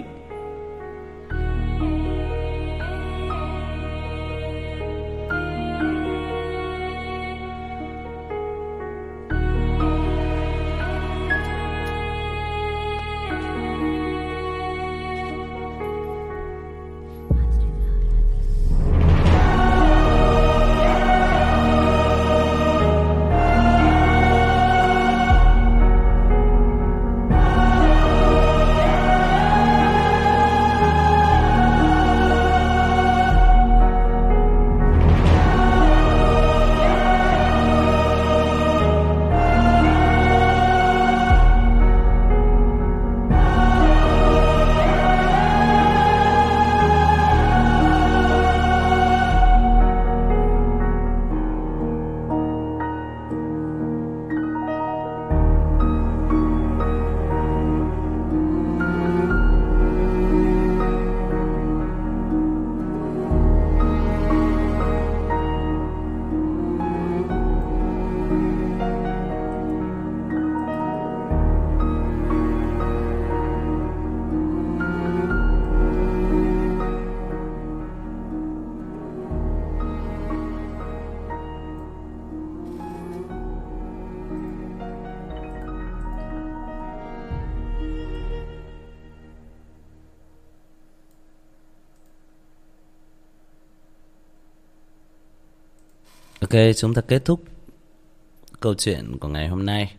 Ok, chúng ta kết thúc câu chuyện của ngày hôm nay.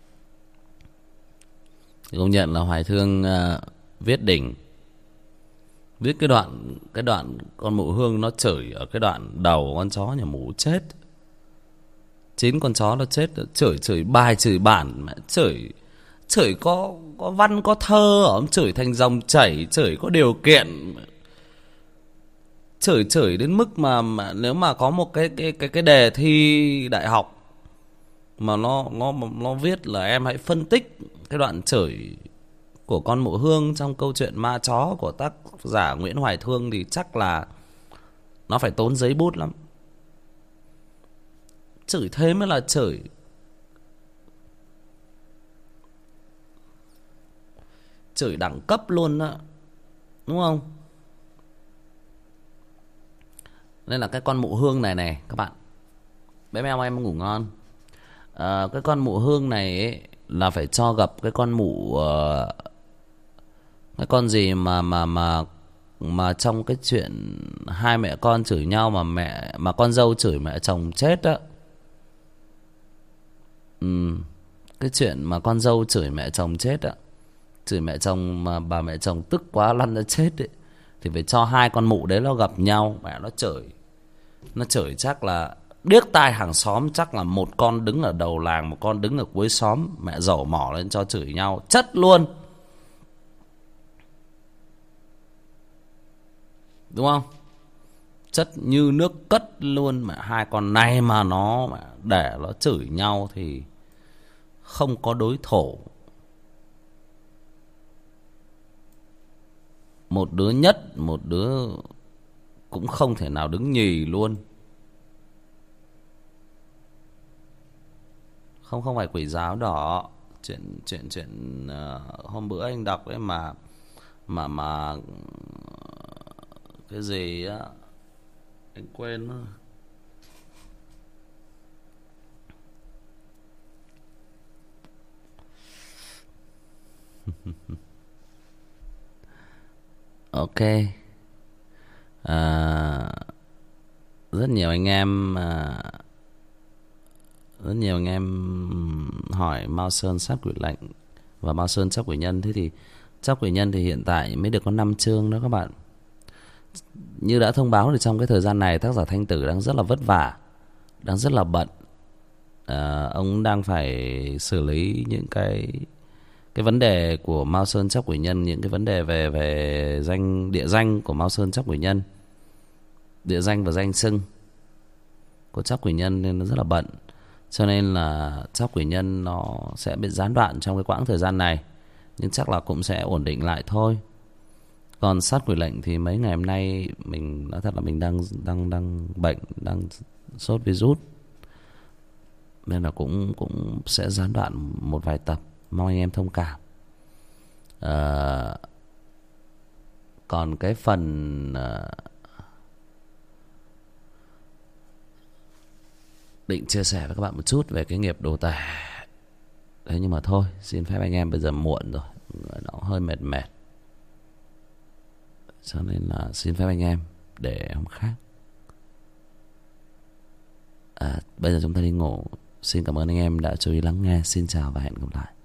Công nhận là Hoài Thương uh, viết đỉnh. Viết cái đoạn Cái đoạn con mụ Hương nó chửi ở cái đoạn đầu con chó nhà mụ chết. Chín con chó nó chết, chửi chửi bài chửi bản mà chửi chửi có có văn có thơ, ông chửi thành dòng chảy, chửi có điều kiện. Chửi chửi đến mức mà, mà nếu mà có một cái cái cái cái đề thi đại học mà nó nó nó viết là em hãy phân tích cái đoạn chửi của con mụ Hương trong câu chuyện Ma Chó của tác giả Nguyễn Hoài Thương thì chắc là nó phải tốn giấy bút lắm. Chửi thế mới là chửi. Chửi đẳng cấp luôn á, đúng không? Nên là cái con mụ hương này này các bạn, bé mèo em ngủ ngon. À, cái con mụ hương này ấy, là phải cho gặp cái con mụ uh, cái con gì mà mà mà mà trong cái chuyện hai mẹ con chửi nhau mà mẹ mà con dâu chửi mẹ chồng chết á. Ừ, cái chuyện mà con dâu chửi mẹ chồng chết á, chửi mẹ chồng mà bà mẹ chồng tức quá lăn ra chết ấy, thì phải cho hai con mụ đấy nó gặp nhau. Mẹ nó chửi, nó chửi chắc là điếc tai hàng xóm. Chắc là một con đứng ở đầu làng, một con đứng ở cuối xóm. Mẹ dẩu mỏ lên cho chửi nhau chất luôn, đúng không? Chất như nước cất luôn. Mà hai con này mà nó mà để nó chửi nhau thì không có đối thủ. Một đứa nhất, một đứa cũng không thể nào đứng nhì luôn. Không, không phải quỷ giáo đỏ. Chuyện chuyện chuyện uh, hôm bữa anh đọc đấy mà mà mà cái gì á anh quên rồi. Ok. À, rất nhiều anh em à, rất nhiều anh em hỏi Mao Sơn sát quỷ lệnh và Mao Sơn chấp quỷ nhân. Thế thì chấp quỷ nhân thì hiện tại mới được có năm chương đó các bạn. Như đã thông báo thì trong cái thời gian này tác giả Thanh Tử đang rất là vất vả, đang rất là bận. À, ông đang phải xử lý những cái cái vấn đề của Mao Sơn chấp quỷ nhân, những cái vấn đề về về danh địa danh của Mao Sơn chấp quỷ nhân, địa danh và danh xưng của chấp quỷ nhân, nên nó rất là bận. Cho nên là chấp quỷ nhân nó sẽ bị gián đoạn trong cái quãng thời gian này, nhưng chắc là cũng sẽ ổn định lại thôi. Còn sát quỷ lệnh thì mấy ngày hôm nay mình nói thật là mình đang đang đang bệnh, đang sốt virus, nên là cũng cũng sẽ gián đoạn một vài tập, mong anh em thông cảm. À, còn cái phần à, định chia sẻ với các bạn một chút về cái nghiệp đồ tể đấy, nhưng mà thôi, xin phép anh em, bây giờ muộn rồi, nó hơi mệt mệt, cho nên là xin phép anh em để hôm khác. À, bây giờ chúng ta đi ngủ. Xin cảm ơn anh em đã chú ý lắng nghe. Xin chào và hẹn gặp lại.